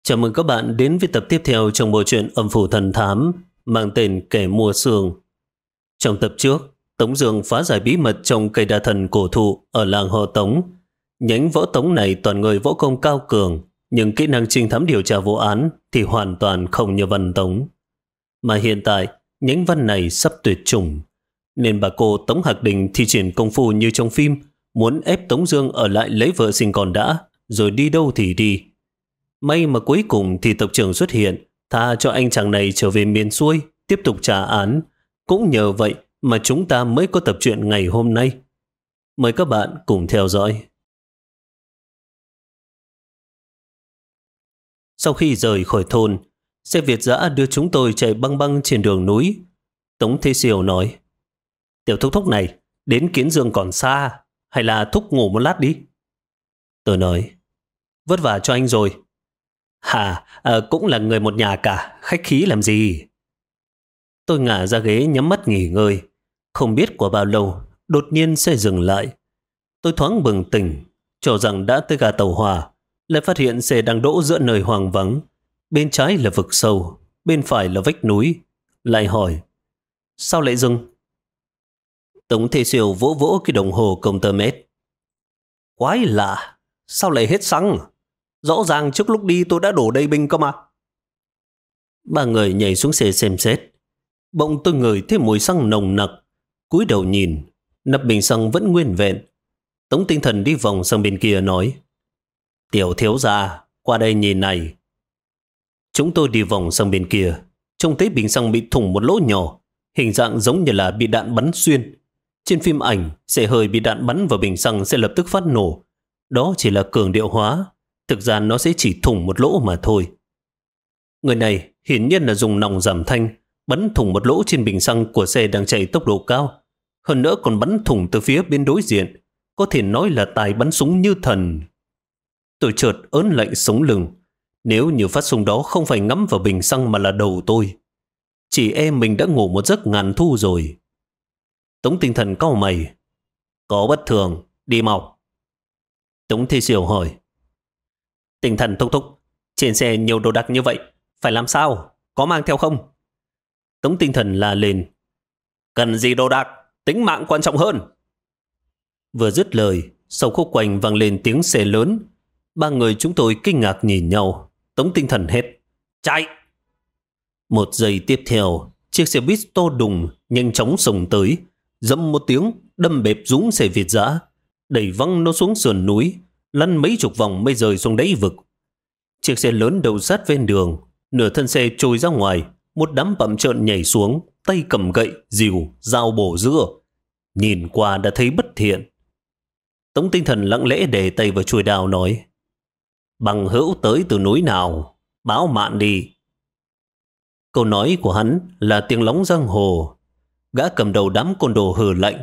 Chào mừng các bạn đến với tập tiếp theo trong bộ truyện Âm phủ thần thám mang tên Kẻ mua xương. Trong tập trước, Tống Dương phá giải bí mật trong cây đa thần cổ thụ ở làng họ Tống. Nhánh võ Tống này toàn người võ công cao cường, nhưng kỹ năng trinh thám điều tra vụ án thì hoàn toàn không như Văn Tống. Mà hiện tại, nhánh văn này sắp tuyệt chủng, nên bà cô Tống Hạc Đình thi triển công phu như trong phim, muốn ép Tống Dương ở lại lấy vợ sinh con đã, rồi đi đâu thì đi. May mà cuối cùng thì tộc trưởng xuất hiện, tha cho anh chàng này trở về miền xuôi, tiếp tục trả án. Cũng nhờ vậy mà chúng ta mới có tập truyện ngày hôm nay. Mời các bạn cùng theo dõi. Sau khi rời khỏi thôn, xe Việt dã đưa chúng tôi chạy băng băng trên đường núi. Tống Thế Siêu nói: "Tiểu thúc thúc này, đến Kiến Dương còn xa, hay là thúc ngủ một lát đi?" Tôi nói: "Vất vả cho anh rồi." Cũng là người một nhà cả, khách khí làm gì?" Tôi ngả ra ghế nhắm mắt nghỉ ngơi. Không biết qua bao lâu, đột nhiên xe dừng lại. Tôi thoáng bừng tỉnh, cho rằng đã tới ga tàu hỏa, lại phát hiện xe đang đỗ giữa nơi hoang vắng. Bên trái là vực sâu, bên phải là vách núi. Lại hỏi: "Sao lại dừng?" Tống Thế Siêu vỗ vỗ cái đồng hồ công tơ mét. "Quái lạ, sao lại hết xăng? Rõ ràng trước lúc đi tôi đã đổ đầy bình cơ mà." Ba người nhảy xuống xe xem xét. Bỗng tôi ngửi thấy mùi xăng nồng nặc. Cúi đầu nhìn, nắp bình xăng vẫn nguyên vẹn. Tống Tinh Thần đi vòng sang bên kia nói: "Tiểu thiếu gia, qua đây nhìn này." Chúng tôi đi vòng sang bên kia, trông thấy bình xăng bị thủng một lỗ nhỏ, hình dạng giống như là bị đạn bắn xuyên. Trên phim ảnh, xe hơi bị đạn bắn vào bình xăng sẽ lập tức phát nổ. Đó chỉ là cường điệu hóa, thực ra nó sẽ chỉ thủng một lỗ mà thôi. Người này hiển nhiên là dùng nòng giảm thanh bắn thủng một lỗ trên bình xăng của xe đang chạy tốc độ cao. Hơn nữa còn bắn thủng từ phía bên đối diện, có thể nói là tài bắn súng như thần. Tôi chợt ớn lạnh sống lưng. Nếu như phát súng đó không phải ngắm vào bình xăng mà là đầu tôi, chỉ em mình đã ngủ một giấc ngàn thu rồi. Tống Tinh Thần cau mày: "Có bất thường, đi mau." Tống Thế Siêu hỏi: "Tinh Thần thúc thúc, trên xe nhiều đồ đạc như vậy, phải làm sao? Có mang theo không?" Tống Tinh Thần la lên: "Cần gì đồ đạc, tính mạng quan trọng hơn." Vừa dứt lời, sau khúc quanh vang lên tiếng xe lớn. Ba người chúng tôi kinh ngạc nhìn nhau. Tống Tinh Thần hét: "Chạy!" Một giây tiếp theo, chiếc xe buýt to đùng nhanh chóng xông tới, dẫm một tiếng đâm bẹp rúng xe Việt dã, đẩy văng nó xuống sườn núi, lăn mấy chục vòng mới rơi xuống đáy vực. Chiếc xe lớn đậu sát ven đường, nửa thân xe trôi ra ngoài. Một đám bặm trợn nhảy xuống, tay cầm gậy, rìu, dao bổ dưa. Nhìn qua đã thấy bất thiện. Tống Tinh Thần lặng lẽ để tay vào chuôi đao nói: "Bằng hữu tới từ núi nào, báo mạn đi." Câu nói của hắn là tiếng lóng giang hồ. Gã cầm đầu đám côn đồ hừ lạnh: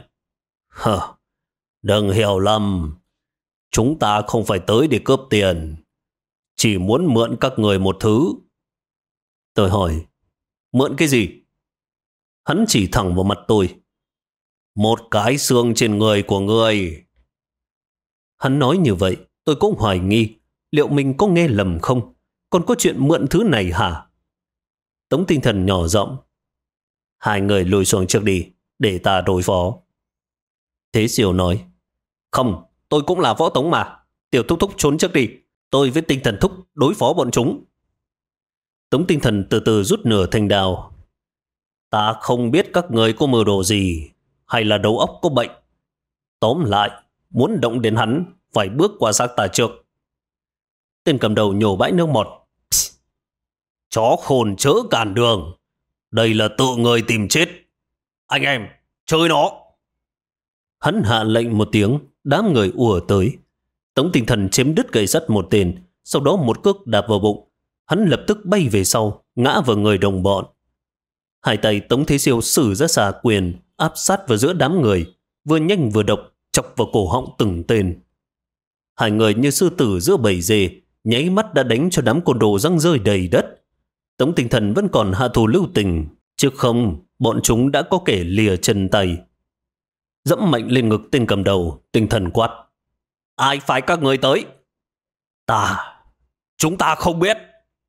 "Đừng hiểu lầm, chúng ta không phải tới để cướp tiền, chỉ muốn mượn các người một thứ." Tôi hỏi: "Mượn cái gì?" Hắn chỉ thẳng vào mặt tôi: "Một cái xương trên người của người." Hắn nói như vậy, tôi cũng hoài nghi liệu mình có nghe lầm không. Còn có chuyện mượn thứ này hả? Tống Tinh Thần nhỏ giọng: "Hai người lùi xuống trước đi, để ta đối phó." Thế Siêu nói: "Không, tôi cũng là võ Tống mà. Tiểu thúc thúc trốn trước đi, tôi với Tinh Thần thúc đối phó bọn chúng." Tống Tinh Thần từ từ rút nửa thanh đao: "Ta không biết các người có mưu đồ gì, hay là đầu óc có bệnh. Tóm lại, muốn động đến hắn, phải bước qua xác ta trước." Tên cầm đầu nhổ bãi nước bọt: "Chó khôn chớ cản đường, đây là tự người tìm chết. Anh em, chơi nó." Hắn hạ lệnh một tiếng, đám người ùa tới. Tống Tinh Thần chém đứt gậy sắt một tên, sau đó một cước đạp vào bụng. Hắn lập tức bay về sau, ngã vào người đồng bọn. Hai tay Tống Thế Siêu sử ra xà quyền, áp sát vào giữa đám người, vừa nhanh vừa độc, chọc vào cổ họng từng tên. Hai người như sư tử giữa bầy dê, nháy mắt đã đánh cho đám côn đồ răng rơi đầy đất. Tống Tinh Thần vẫn còn hạ thủ lưu tình, chứ không bọn chúng đã có kẻ lìa chân tay. Dẫm mạnh lên ngực tên cầm đầu, Tinh Thần quát: "Ai phái các người tới?" Chúng ta không biết."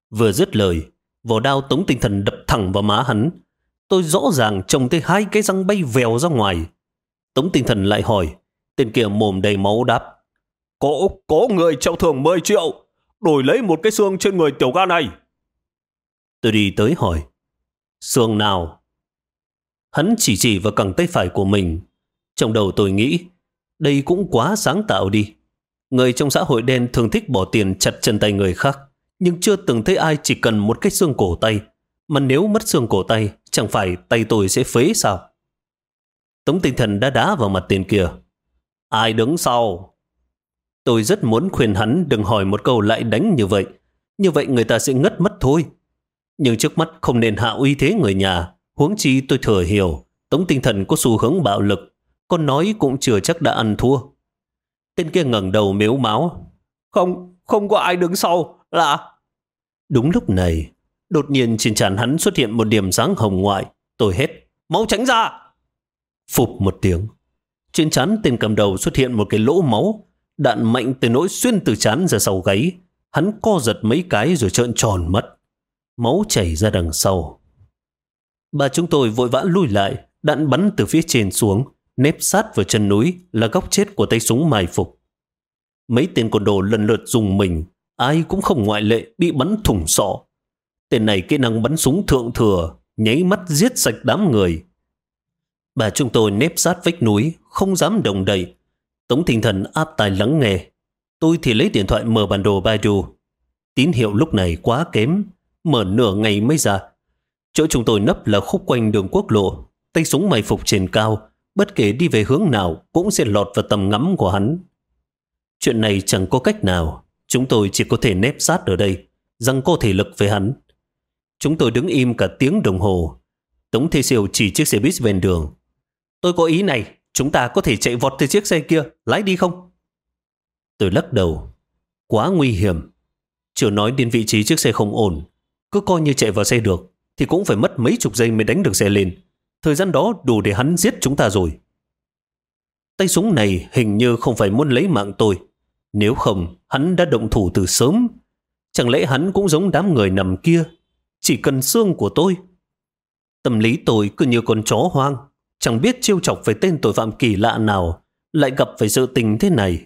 Vừa dứt lời, vỏ đao Tống Tinh Thần đập thẳng vào má hắn. Tôi rõ ràng trông thấy 2 cái răng bay vèo ra ngoài. Tống Tinh Thần lại hỏi. Tên kia mồm đầy máu đáp. Có người trao thưởng 10 triệu, đổi lấy một cái xương trên người tiểu ca này. Tôi đi tới hỏi. Xương nào? Hắn chỉ vào cẳng tay phải của mình. Trong đầu tôi nghĩ, đây cũng quá sáng tạo đi. Người trong xã hội đen thường thích bỏ tiền chặt chân tay người khác, nhưng chưa từng thấy ai chỉ cần một cái xương cổ tay. Mà nếu mất xương cổ tay, chẳng phải tay tôi sẽ phế sao? Tống Tinh Thần đã đá vào mặt tên kia. Ai đứng sau? Tôi rất muốn khuyên hắn đừng hỏi một câu lại đánh như vậy. Như vậy người ta sẽ ngất mất thôi. Nhưng trước mắt không nên hạ uy thế người nhà. Huống chi tôi thừa hiểu Tống Tinh Thần có xu hướng bạo lực. Con nói cũng chưa chắc đã ăn thua. Tên kia ngẩng đầu mếu máo. Không có ai đứng sau là... Đúng lúc này, đột nhiên trên trán hắn xuất hiện một điểm sáng hồng ngoại. Tôi hét. Máu tránh ra! Phụp một tiếng. Trên trán tên cầm đầu xuất hiện một cái lỗ máu. Đạn mạnh tới nỗi xuyên từ trán ra sau gáy. Hắn co giật mấy cái rồi trợn tròn mắt. Máu chảy ra đằng sau. Bà chúng tôi vội vã lui lại. Đạn bắn từ phía trên xuống, nép sát vào chân núi là góc chết của tay súng mai phục. Mấy tên côn đồ lần lượt dùng mình, ai cũng không ngoại lệ bị bắn thủng sọ. Tên này kỹ năng bắn súng thượng thừa, nháy mắt giết sạch đám người. Bà chúng tôi nép sát vách núi, không dám động đậy. Tống Tinh Thần áp tai lắng nghe. Tôi thì lấy điện thoại mở bản đồ Baidu. Tín hiệu lúc này quá kém, mở nửa ngày mới ra. Chỗ chúng tôi nấp là khúc quanh đường quốc lộ. Tay súng mai phục trên cao, bất kể đi về hướng nào cũng sẽ lọt vào tầm ngắm của hắn. Chuyện này chẳng có cách nào, chúng tôi chỉ có thể nép sát ở đây, giằng co thể lực với hắn. Chúng tôi đứng im cả tiếng đồng hồ. Tống Thế Siêu chỉ chiếc xe buýt ven đường. Tôi có ý này, chúng ta có thể chạy vọt từ chiếc xe kia, lái đi không? Tôi lắc đầu. Quá nguy hiểm. Chưa nói đến vị trí chiếc xe không ổn. Cứ coi như chạy vào xe được, thì cũng phải mất mấy chục giây mới đánh được xe lên. Thời gian đó đủ để hắn giết chúng ta rồi. Tay súng này hình như không phải muốn lấy mạng tôi. Nếu không, hắn đã động thủ từ sớm. Chẳng lẽ hắn cũng giống đám người nằm kia, chỉ cần xương của tôi? Tâm lý tôi cứ như con chó hoang, chẳng biết trêu chọc với tên tội phạm kỳ lạ nào, lại gặp phải sự tình thế này.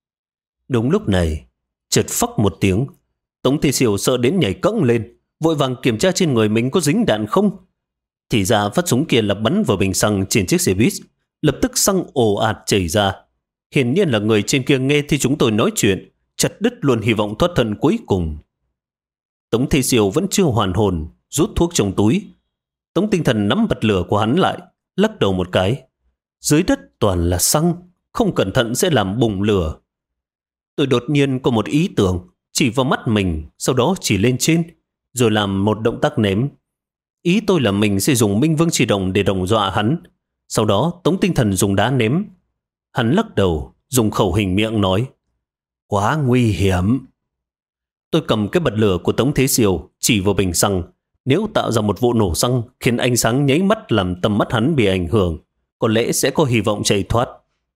Đúng lúc này, chợt phắc một tiếng, Tống Thế Siêu sợ đến nhảy cẫng lên, vội vàng kiểm tra trên người mình có dính đạn không. Thì ra phát súng kia là bắn vào bình xăng trên chiếc xe buýt, lập tức xăng ồ ạt chảy ra. Hiển nhiên là người trên kia nghe thì chúng tôi nói chuyện, chặt đứt luôn hy vọng thoát thân cuối cùng. Tống Thế Siêu vẫn chưa hoàn hồn, rút thuốc trong túi. Tống Tinh Thần nắm bật lửa của hắn lại, lắc đầu một cái. Dưới đất toàn là xăng, không cẩn thận sẽ làm bùng lửa. Tôi đột nhiên có một ý tưởng, chỉ vào mắt mình, sau đó chỉ lên trên, rồi làm một động tác ném. Ý tôi là mình sẽ dùng Minh Vương Chỉ Đồng để đồng dọa hắn. Sau đó Tống Tinh Thần dùng đá ném. Hắn lắc đầu, dùng khẩu hình miệng nói. Quá nguy hiểm. Tôi cầm cái bật lửa của Tống Thế Siêu chỉ vào bình xăng. Nếu tạo ra một vụ nổ xăng khiến ánh sáng nháy mắt làm tầm mắt hắn bị ảnh hưởng, có lẽ sẽ có hy vọng chạy thoát.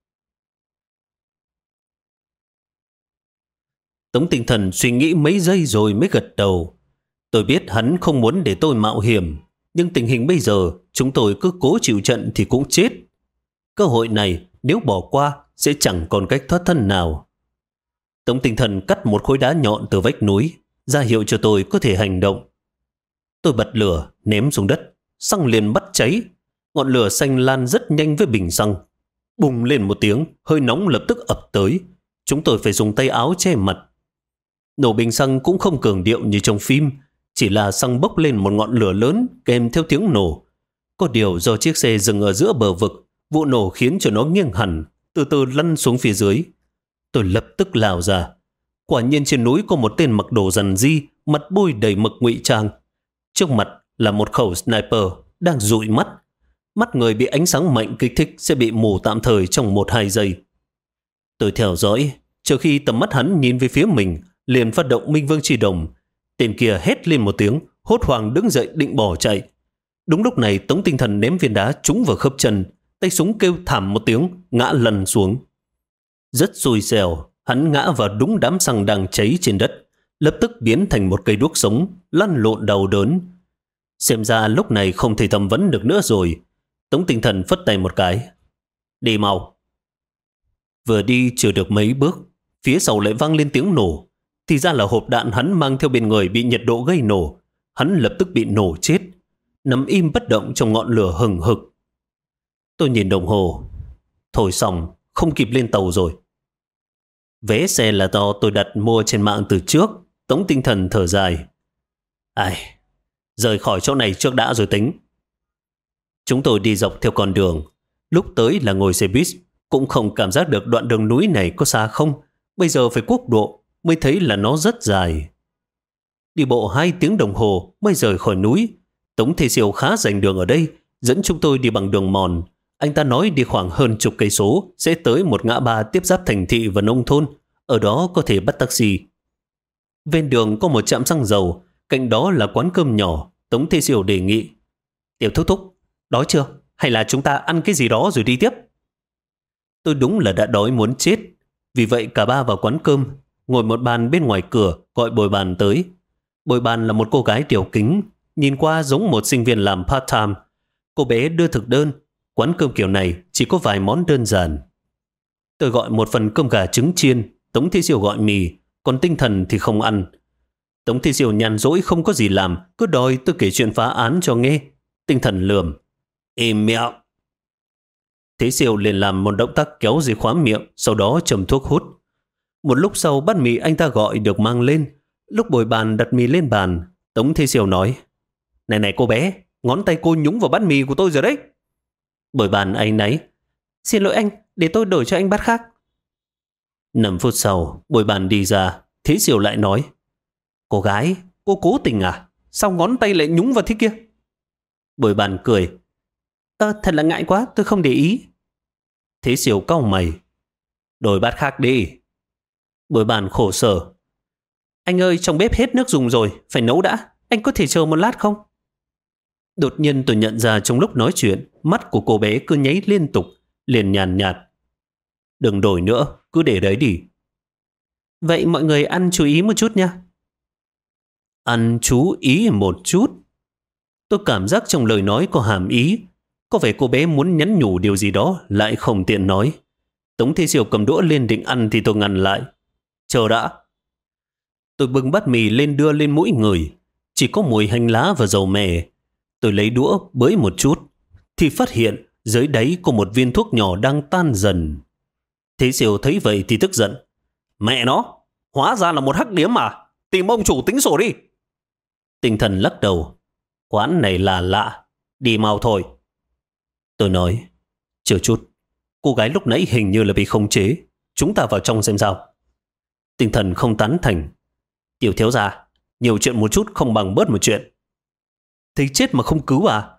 Tống Tinh Thần suy nghĩ mấy giây rồi mới gật đầu. Tôi biết hắn không muốn để tôi mạo hiểm, nhưng tình hình bây giờ chúng tôi cứ cố chịu trận thì cũng chết. Cơ hội này nếu bỏ qua sẽ chẳng còn cách thoát thân nào. Tống Tinh Thần cắt một khối đá nhọn từ vách núi, ra hiệu cho tôi có thể hành động. Tôi bật lửa, ném xuống đất, xăng liền bắt cháy. Ngọn lửa xanh lan rất nhanh với bình xăng. Bùng lên một tiếng, hơi nóng lập tức ập tới. Chúng tôi phải dùng tay áo che mặt. Nổ bình xăng cũng không cường điệu như trong phim, chỉ là xăng bốc lên một ngọn lửa lớn kèm theo tiếng nổ. Có điều do chiếc xe dừng ở giữa bờ vực, vụ nổ khiến cho nó nghiêng hẳn, từ từ lăn xuống phía dưới. Tôi lập tức lao ra. Quả nhiên trên núi có một tên mặc đồ rằn ri, mặt bôi đầy mực ngụy trang. Trước mặt là một khẩu sniper đang dụi mắt. Mắt người bị ánh sáng mạnh kích thích sẽ bị mù tạm thời trong 1-2 giây. Tôi theo dõi, chờ khi tầm mắt hắn nhìn về phía mình, liền phát động Minh Vương Chỉ Đồng. Tên kia hét lên một tiếng, hốt hoảng đứng dậy định bỏ chạy. Đúng lúc này Tống Tinh Thần ném viên đá trúng vào khớp chân, tay súng kêu thảm một tiếng, ngã lăn xuống. Rất xui xẻo, hắn ngã vào đúng đám xăng đang cháy trên đất, lập tức biến thành một cây đuốc sống, lăn lộn đau đớn. Xem ra lúc này không thể thẩm vấn được nữa rồi. Tống Tinh Thần phất tay một cái. Đi mau. Vừa đi chưa được mấy bước, phía sau lại vang lên tiếng nổ. Thì ra là hộp đạn hắn mang theo bên người bị nhiệt độ gây nổ. Hắn lập tức bị nổ chết, nằm im bất động trong ngọn lửa hừng hực. Tôi nhìn đồng hồ. Thôi xong, không kịp lên tàu rồi. Vé xe là do tôi đặt mua trên mạng từ trước. Tống Tinh Thần thở dài. Ai, rời khỏi chỗ này trước đã rồi tính. Chúng tôi đi dọc theo con đường. Lúc tới là ngồi xe buýt, cũng không cảm giác được đoạn đường núi này có xa không. Bây giờ phải quốc độ mới thấy là nó rất dài. Đi bộ 2 tiếng đồng hồ mới rời khỏi núi. Tống Thế Siêu khá rành đường ở đây, dẫn chúng tôi đi bằng đường mòn. Anh ta nói đi khoảng hơn chục cây số sẽ tới một ngã ba tiếp giáp thành thị và nông thôn. Ở đó có thể bắt taxi. Bên đường có một trạm xăng dầu, cạnh đó là quán cơm nhỏ. Tống Thế Siêu đề nghị. Tiểu thúc thúc, đói chưa? Hay là chúng ta ăn cái gì đó rồi đi tiếp? Tôi đúng là đã đói muốn chết. Vì vậy cả ba vào quán cơm, ngồi một bàn bên ngoài cửa gọi bồi bàn tới. Bồi bàn là một cô gái tiểu kính, nhìn qua giống một sinh viên làm part-time. Cô bé đưa thực đơn. Quán cơm kiểu này chỉ có vài món đơn giản. Tôi gọi một phần cơm gà trứng chiên, Tống Thế Siêu gọi mì, còn Tinh Thần thì không ăn. Tống Thế Siêu nhàn rỗi không có gì làm, cứ đòi tôi kể chuyện phá án cho nghe. Tinh Thần lườm. Im miệng. Thế Siêu liền làm một động tác kéo dây khóa miệng, sau đó châm thuốc hút. Một lúc sau bát mì anh ta gọi được mang lên. Lúc bồi bàn đặt mì lên bàn, Tống Thế Siêu nói. Này này cô bé, ngón tay cô nhúng vào bát mì của tôi rồi đấy. Bồi bàn áy náy. Xin lỗi anh, để tôi đổi cho anh bát khác. 5 phút sau, bồi bàn đi ra. Thế Siêu lại nói. Cô gái, cô cố tình à? Sao ngón tay lại nhúng vào thế kia? Bồi bàn cười. Thật là ngại quá, tôi không để ý. Thế Siêu cau mày. Đổi bát khác đi. Bồi bàn khổ sở. Anh ơi, trong bếp hết nước dùng rồi, phải nấu đã. Anh có thể chờ một lát không? Đột nhiên tôi nhận ra trong lúc nói chuyện, mắt của cô bé cứ nháy liên tục, liền nhàn nhạt. Đừng đổi nữa, cứ để đấy đi. Vậy mọi người ăn chú ý một chút nha. Ăn chú ý một chút. Tôi cảm giác trong lời nói có hàm ý. Có vẻ cô bé muốn nhắn nhủ điều gì đó, lại không tiện nói. Tống Thế Siêu cầm đũa lên định ăn thì tôi ngăn lại. Chờ đã. Tôi bưng bát mì lên đưa lên mũi người. Chỉ có mùi hành lá và dầu mè. Tôi lấy đũa bới một chút, thì phát hiện dưới đáy có một viên thuốc nhỏ đang tan dần. Thế Siêu thấy vậy thì tức giận. Mẹ nó, hóa ra là một hắc điếm mà. Tìm ông chủ tính sổ đi. Tinh Thần lắc đầu. Quán này là lạ, đi mau thôi. Tôi nói. Chờ chút, cô gái lúc nãy hình như là bị khống chế. Chúng ta vào trong xem sao. Tinh Thần không tán thành. Tiểu thiếu gia, nhiều chuyện một chút không bằng bớt một chuyện. Thấy chết mà không cứu à?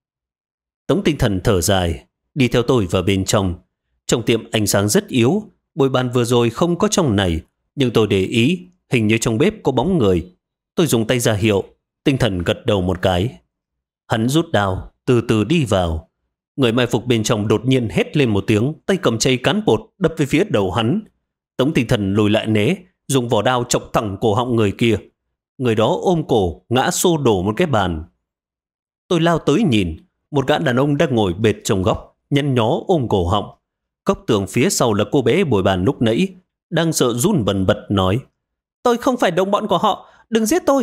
Tống Tinh Thần thở dài, đi theo tôi vào bên trong. Trong tiệm ánh sáng rất yếu, bồi bàn vừa rồi không có trong này, nhưng tôi để ý, hình như trong bếp có bóng người. Tôi dùng tay ra hiệu, Tinh Thần gật đầu một cái. Hắn rút đao, từ từ đi vào. Người mai phục bên trong đột nhiên hét lên một tiếng, tay cầm chày cán bột đập về phía đầu hắn. Tống Tinh Thần lùi lại né, dùng vỏ đao chọc thẳng cổ họng người kia. Người đó ôm cổ, ngã xô đổ một cái bàn. Tôi lao tới nhìn, một gã đàn ông đang ngồi bệt trong góc, nhăn nhó ôm cổ họng. Góc tường phía sau là cô bé bồi bàn lúc nãy, đang sợ run bần bật nói. Tôi không phải đồng bọn của họ, đừng giết tôi.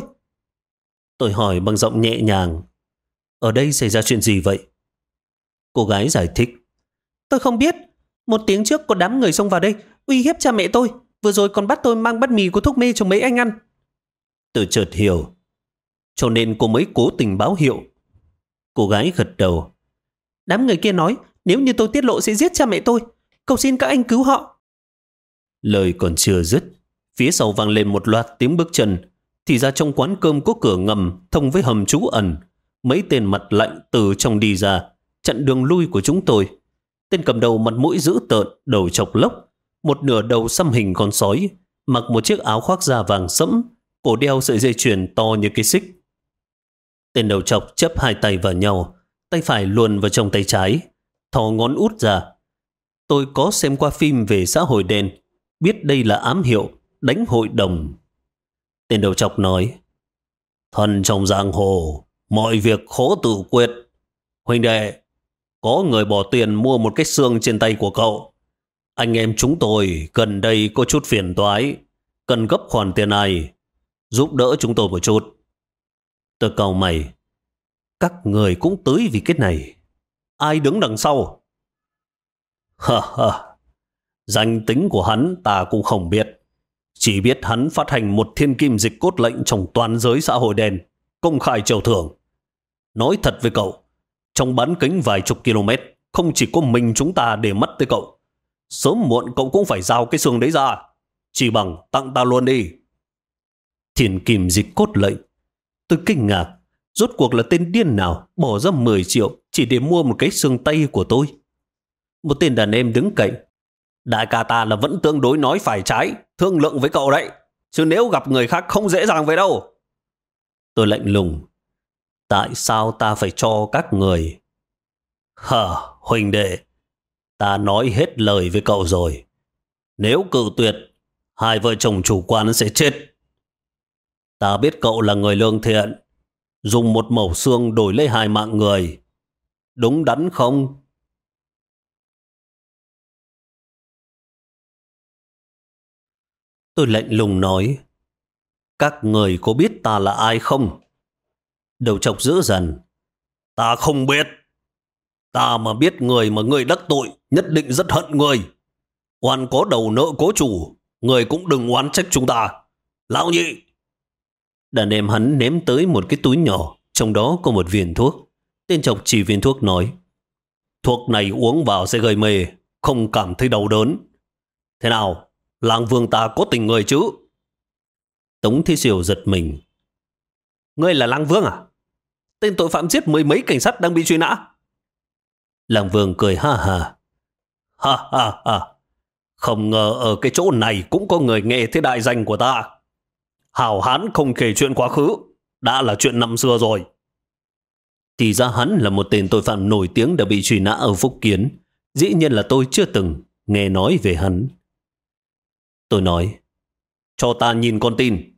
Tôi hỏi bằng giọng nhẹ nhàng. Ở đây xảy ra chuyện gì vậy? Cô gái giải thích. Tôi không biết. 1 tiếng trước có đám người xông vào đây, uy hiếp cha mẹ tôi. Vừa rồi còn bắt tôi mang bát mì của thuốc mê cho mấy anh ăn. Tôi chợt hiểu. Cho nên cô mới cố tình báo hiệu. Cô gái gật đầu. Đám người kia nói nếu như tôi tiết lộ sẽ giết cha mẹ tôi. Cầu xin các anh cứu họ. Lời còn chưa dứt, phía sau vang lên một loạt tiếng bước chân. Thì ra trong quán cơm có cửa ngầm thông với hầm trú ẩn. Mấy tên mặt lạnh từ trong đi ra, chặn đường lui của chúng tôi. Tên cầm đầu mặt mũi dữ tợn, đầu chọc lốc, một nửa đầu xăm hình con sói, mặc một chiếc áo khoác da vàng sẫm, cổ đeo sợi dây chuyền to như cái xích. Tên đầu chọc chấp 2 tay vào nhau, tay phải luồn vào trong tay trái, thò ngón út ra. Tôi có xem qua phim về xã hội đen, biết đây là ám hiệu đánh hội đồng. Tên đầu trọc nói, thân trong giang hồ, mọi việc khó tự quyết. Huynh đệ, có người bỏ tiền mua một cái xương trên tay của cậu. Anh em chúng tôi gần đây có chút phiền toái, cần gấp khoản tiền này, giúp đỡ chúng tôi một chút. Tôi cau mày, các người cũng tới vì cái này. Ai đứng đằng sau? Ha ha, danh tính của hắn ta cũng không biết. Chỉ biết hắn phát hành một thiên kim dịch cốt lệnh trong toàn giới xã hội đen, công khai treo thưởng. Nói thật với cậu, trong bán kính vài chục km, không chỉ có mình chúng ta để mắt tới cậu. Sớm muộn cậu cũng phải giao cái xương đấy ra. Chỉ bằng tặng ta luôn đi. Thiên kim dịch cốt lệnh. Tôi kinh ngạc. Rốt cuộc là tên điên nào bỏ ra 10 triệu chỉ để mua một cái xương tay của tôi? Một tên đàn em đứng cạnh. Đại ca ta là vẫn tương đối nói phải trái, thương lượng với cậu đấy. Chứ nếu gặp người khác không dễ dàng vậy đâu. Tôi lạnh lùng. Tại sao ta phải cho các người? Huynh đệ, ta nói hết lời với cậu rồi. Nếu cự tuyệt, hai vợ chồng chủ quán sẽ chết. Ta biết cậu là người lương thiện, dùng một mẩu xương đổi lấy 2 mạng người. Đúng đắn không? Tôi lạnh lùng nói, các người có biết ta là ai không? Đầu trọc dữ dằn, ta không biết. Ta mà biết người mà người đắc tội nhất định rất hận người. Oan có đầu nợ có chủ, người cũng đừng oán trách chúng ta. Lão nhị. Đàn em hắn ném tới một cái túi nhỏ, trong đó có một viên thuốc. Tên trọc chỉ viên thuốc nói, thuốc này uống vào sẽ gây mê, không cảm thấy đau đớn. Thế nào, Lang Vương ta có tình người chứ? Tống Thế Siêu giật mình. Ngươi là Lang Vương à? Tên tội phạm giết 10 mấy cảnh sát đang bị truy nã. Lang Vương cười ha ha. Ha ha ha. Không ngờ ở cái chỗ này cũng có người nghe thế đại danh của ta. Hảo hán không kể chuyện quá khứ, đã là chuyện năm xưa rồi. Thì ra hắn là một tên tội phạm nổi tiếng đã bị truy nã ở Phúc Kiến. Dĩ nhiên là tôi chưa từng nghe nói về hắn. Tôi nói, cho ta nhìn con tin.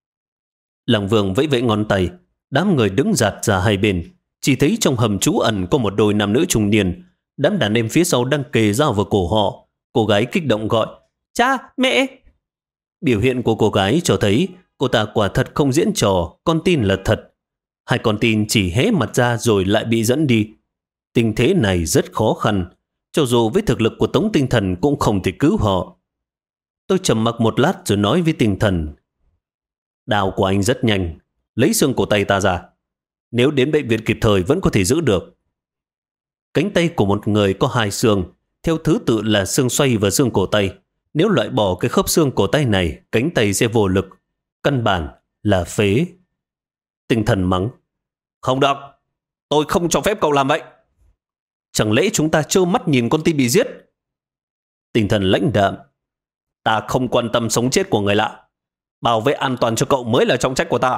Lang Vương vẫy vẫy ngón tay. Đám người đứng dạt ra hai bên. Chỉ thấy trong hầm trú ẩn có một đôi nam nữ trung niên. Đám đàn em phía sau đang kề dao vào cổ họ. Cô gái kích động gọi, cha, mẹ. Biểu hiện của cô gái cho thấy cô ta quả thật không diễn trò, con tin là thật. Hai con tin chỉ hé mặt ra rồi lại bị dẫn đi. Tình thế này rất khó khăn. Cho dù với thực lực của Tống Tinh Thần cũng không thể cứu họ. Tôi trầm mặc một lát rồi nói với Tinh Thần, đao của anh rất nhanh, lấy xương cổ tay ta ra. Nếu đến bệnh viện kịp thời vẫn có thể giữ được. Cánh tay của một người có 2 xương, theo thứ tự là xương xoay và xương cổ tay. Nếu loại bỏ cái khớp xương cổ tay này, cánh tay sẽ vô lực. Căn bản là phế. Tinh Thần mắng, không được, tôi không cho phép cậu làm vậy. Chẳng lẽ chúng ta trơ mắt nhìn con tin bị giết? Tinh Thần lãnh đạm, ta không quan tâm sống chết của người lạ. Bảo vệ an toàn cho cậu mới là trọng trách của ta.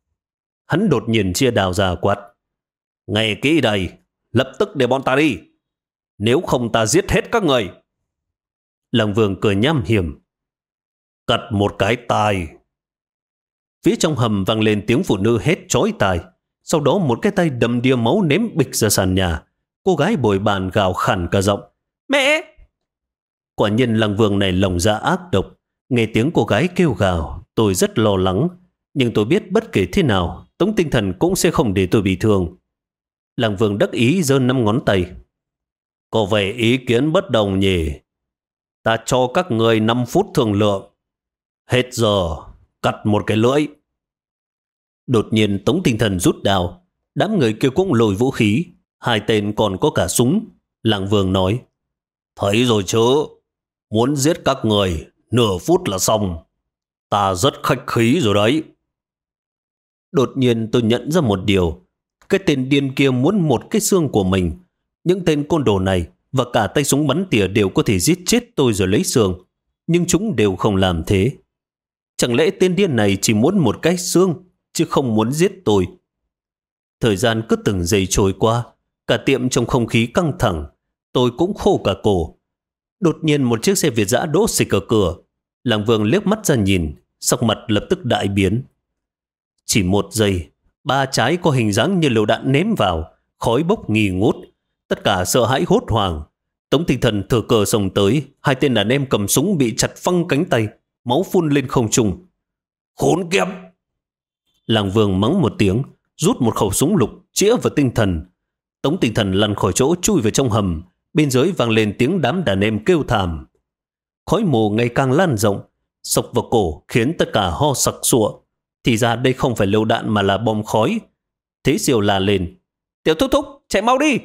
Hắn đột nhiên chia đào ra quát, nghe kỹ đây, lập tức để bọn ta đi. Nếu không ta giết hết các người. Lang Vương cười nham hiểm, cắt một cái tai. Phía trong hầm vang lên tiếng phụ nữ hét chói tai. Sau đó một cái tay đầm đìa máu ném bịch ra sàn nhà. Cô gái bồi bàn gào khản cả giọng, mẹ. Quả nhiên Lang Vương này lòng dạ ác độc. Nghe tiếng cô gái kêu gào, tôi rất lo lắng. Nhưng tôi biết bất kể thế nào, Tống Tinh Thần cũng sẽ không để tôi bị thương. Lang Vương đắc ý giơ 5 ngón tay. Có vẻ ý kiến bất đồng nhỉ? Ta cho các người 5 phút thương lượng. Hết giờ, cắt một cái lưỡi. Đột nhiên Tống Tinh Thần rút đao. Đám người kia cũng lôi vũ khí. 2 tên còn có cả súng. Lang Vương nói, thấy rồi chứ, muốn giết các người, nửa phút là xong. Ta rất khách khí rồi đấy. Đột nhiên tôi nhận ra một điều. Cái tên điên kia muốn một cái xương của mình. Những tên côn đồ này và cả tay súng bắn tỉa đều có thể giết chết tôi rồi lấy xương. Nhưng chúng đều không làm thế. Chẳng lẽ tên điên này chỉ muốn một cái xương, chứ không muốn giết tôi? Thời gian cứ từng giây trôi qua. Cả tiệm trong không khí căng thẳng. Tôi cũng khô cả cổ. Đột nhiên một chiếc xe Việt dã đỗ xịch ở cửa. Lang Vương liếc mắt ra nhìn. sắc mặt lập tức đại biến. Chỉ 1 giây, 3 trái có hình dáng như lựu đạn ném vào, khói bốc nghi ngút, tất cả sợ hãi hốt hoảng. Tống Tinh Thần thừa cờ xông tới, 2 tên đàn em cầm súng bị chặt phăng cánh tay, máu phun lên không trung. Khốn kiếp! Làng Vương mắng một tiếng, rút một khẩu súng lục chĩa vào Tinh Thần. Tống Tinh Thần lăn khỏi chỗ chui vào trong hầm, bên dưới vang lên tiếng đám đàn em kêu thảm. Khói mù ngày càng lan rộng, sộc vào cổ khiến tất cả ho sặc sụa. Thì ra đây không phải lựu đạn mà là bom khói. Thế Siêu la lên, Tiểu Thúc Thúc, chạy mau đi!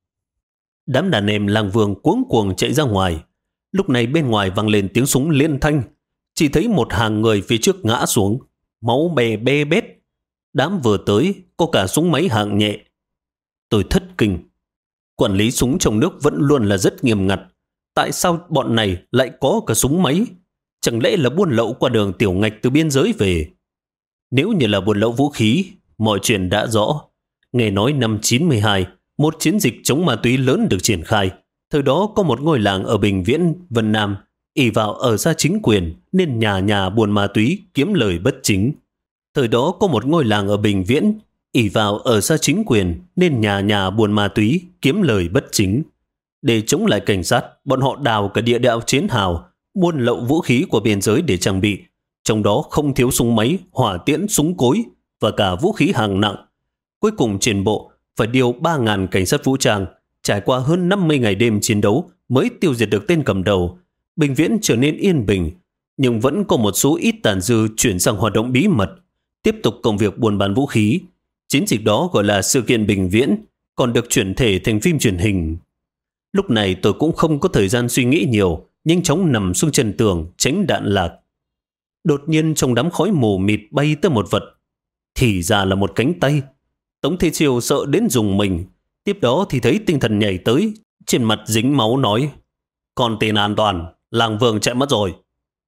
Đám đàn em Làng Vương cuống cuồng chạy ra ngoài. Lúc này bên ngoài vang lên tiếng súng liên thanh. Chỉ thấy một hàng người phía trước ngã xuống, máu bè bê bết. Đám vừa tới có cả súng máy hạng nhẹ. Tôi thất kinh. Quản lý súng trong nước vẫn luôn là rất nghiêm ngặt. Tại sao bọn này lại có cả súng máy? Chẳng lẽ là buôn lậu qua đường tiểu ngạch từ biên giới về? Nếu như là buôn lậu vũ khí, mọi chuyện đã rõ. Nghe nói năm 92, một chiến dịch chống ma túy lớn được triển khai. Thời đó có một ngôi làng ở Bình Viễn, Vân Nam, ỷ vào ở ra chính quyền nên nhà nhà buôn ma túy kiếm lời bất chính. Thời đó có một ngôi làng ở Bình Viễn, ỷ vào ở ra chính quyền nên nhà nhà buôn ma túy kiếm lời bất chính. Để chống lại cảnh sát, bọn họ đào cả địa đạo chiến hào, buôn lậu vũ khí của biên giới để trang bị. Trong đó không thiếu súng máy, hỏa tiễn, súng cối và cả vũ khí hạng nặng. Cuối cùng trên bộ phải điều 3.000 cảnh sát vũ trang, trải qua hơn 50 ngày đêm chiến đấu mới tiêu diệt được tên cầm đầu. Bình Viễn trở nên yên bình, nhưng vẫn có một số ít tàn dư chuyển sang hoạt động bí mật, tiếp tục công việc buôn bán vũ khí. Chiến dịch đó gọi là sự kiện Bình Viễn, còn được chuyển thể thành phim truyền hình. Lúc này tôi cũng không có thời gian suy nghĩ nhiều, nhanh chóng nằm xuống chân tường tránh đạn lạc. Đột nhiên trong đám khói mù mịt bay tới một vật, thì ra là một cánh tay. Tống Thế Siêu sợ đến rùng mình. Tiếp đó thì thấy Tinh Thần nhảy tới, trên mặt dính máu nói: "Con tin an toàn, Làng Vương chạy mất rồi."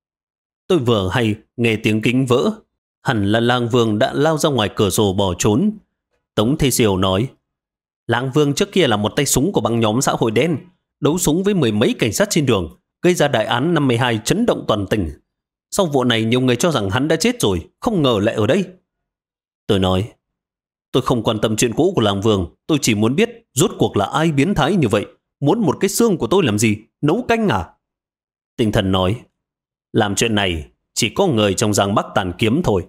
Tôi vừa hay nghe tiếng kính vỡ, hẳn là Làng Vương đã lao ra ngoài cửa sổ bỏ trốn. Tống Thế Siêu nói: "Làng Vương trước kia là một tay súng của băng nhóm xã hội đen, đấu súng với 10 mấy cảnh sát trên đường, gây ra đại án 52 chấn động toàn tỉnh. Sau vụ này nhiều người cho rằng hắn đã chết rồi, không ngờ lại ở đây." Tôi nói: "Tôi không quan tâm chuyện cũ của Làng Vương, tôi chỉ muốn biết rốt cuộc là ai biến thái như vậy, muốn một cái xương của tôi làm gì, nấu canh à?" Tinh Thần nói: "Làm chuyện này chỉ có người trong Giang Bắc tàn kiếm thôi."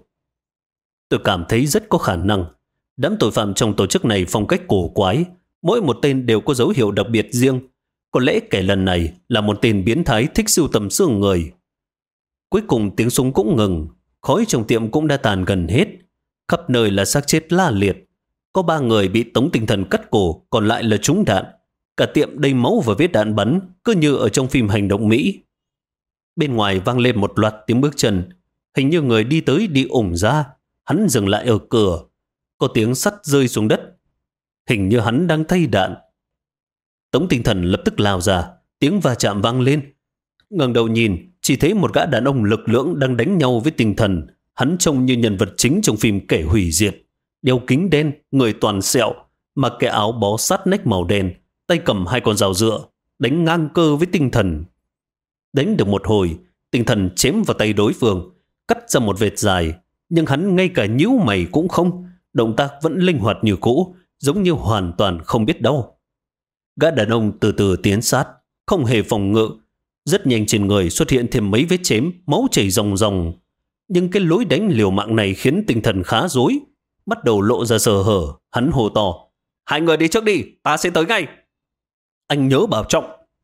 Tôi cảm thấy rất có khả năng. Đám tội phạm trong tổ chức này phong cách cổ quái, mỗi một tên đều có dấu hiệu đặc biệt riêng. Có lẽ kẻ lần này là một tên biến thái thích sưu tầm xương người. Cuối cùng tiếng súng cũng ngừng, khói trong tiệm cũng đã tàn gần hết. Khắp nơi là xác chết la liệt. Có 3 người bị Tống Tinh Thần cắt cổ, còn lại là trúng đạn. Cả tiệm đầy máu và vết đạn bắn, cứ như ở trong phim hành động Mỹ. Bên ngoài vang lên một loạt tiếng bước chân. Hình như người đi tới đi ủng ra. Hắn dừng lại ở cửa. Có tiếng sắt rơi xuống đất. Hình như hắn đang thay đạn. Tống Tinh Thần lập tức lao ra. Tiếng va chạm vang lên. Ngẩng đầu nhìn, chỉ thấy một gã đàn ông lực lưỡng đang đánh nhau với Tinh Thần. Hắn trông như nhân vật chính trong phim kẻ hủy diệt. Đeo kính đen, người toàn sẹo, mặc cái áo bó sát nách màu đen, tay cầm 2 con dao dựa, đánh ngang cơ với Tinh Thần. Đánh được một hồi, Tinh Thần chém vào tay đối phương, cắt ra một vệt dài, nhưng hắn ngay cả nhíu mày cũng không, động tác vẫn linh hoạt như cũ, giống như hoàn toàn không biết đau. Gã đàn ông từ từ tiến sát, không hề phòng ngự. Rất nhanh trên người xuất hiện thêm mấy vết chém, máu chảy ròng ròng. Nhưng cái lối đánh liều mạng này khiến Tinh Thần khá rối, bắt đầu lộ ra sơ hở. Hắn hô to: "Hai người đi trước đi, ta sẽ tới ngay. Anh nhớ bảo trọng."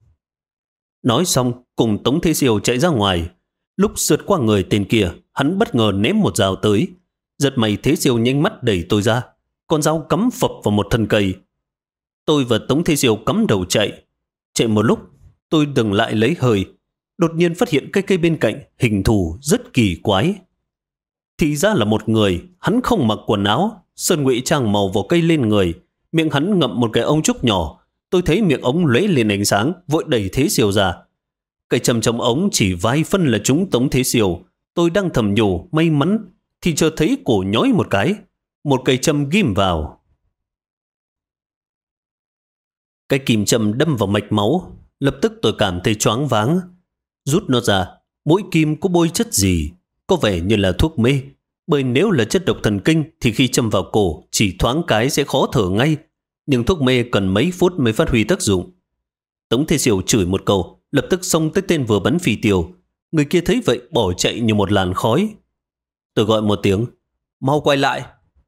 Nói xong, cùng Tống Thế Siêu chạy ra ngoài. Lúc sượt qua người tên kia, hắn bất ngờ ném một dao tới. Giật may Thế Siêu nhanh mắt đẩy tôi ra, con dao cắm phập vào một thân cây. Tôi và Tống Thế Siêu cắm đầu chạy. Chạy một lúc, tôi dừng lại lấy hơi. Đột nhiên phát hiện cái cây bên cạnh hình thù rất kỳ quái. Thì ra là một người, hắn không mặc quần áo, sơn ngụy trang màu vào cây lên người, miệng hắn ngậm một cái ống trúc nhỏ. Tôi thấy miệng ống lóe lên ánh sáng, vội đẩy Thế Siêu ra. Cây châm trong ống chỉ vài phân là trúng Tống Thế Siêu. Tôi đang thầm nhủ may mắn, thì chợt thấy cổ nhói một cái, một cây châm ghim vào. Cái kìm châm đâm vào mạch máu, lập tức tôi cảm thấy choáng váng. Rút nó ra, mũi kim có bôi chất gì, có vẻ như là thuốc mê. Bởi nếu là chất độc thần kinh thì khi châm vào cổ chỉ thoáng cái sẽ khó thở ngay. Nhưng thuốc mê cần mấy phút mới phát huy tác dụng. Tống Thế Siêu chửi một câu, lập tức xông tới tên vừa bắn phi tiêu. Người kia thấy vậy bỏ chạy như một làn khói. Tôi gọi một tiếng, mau quay lại.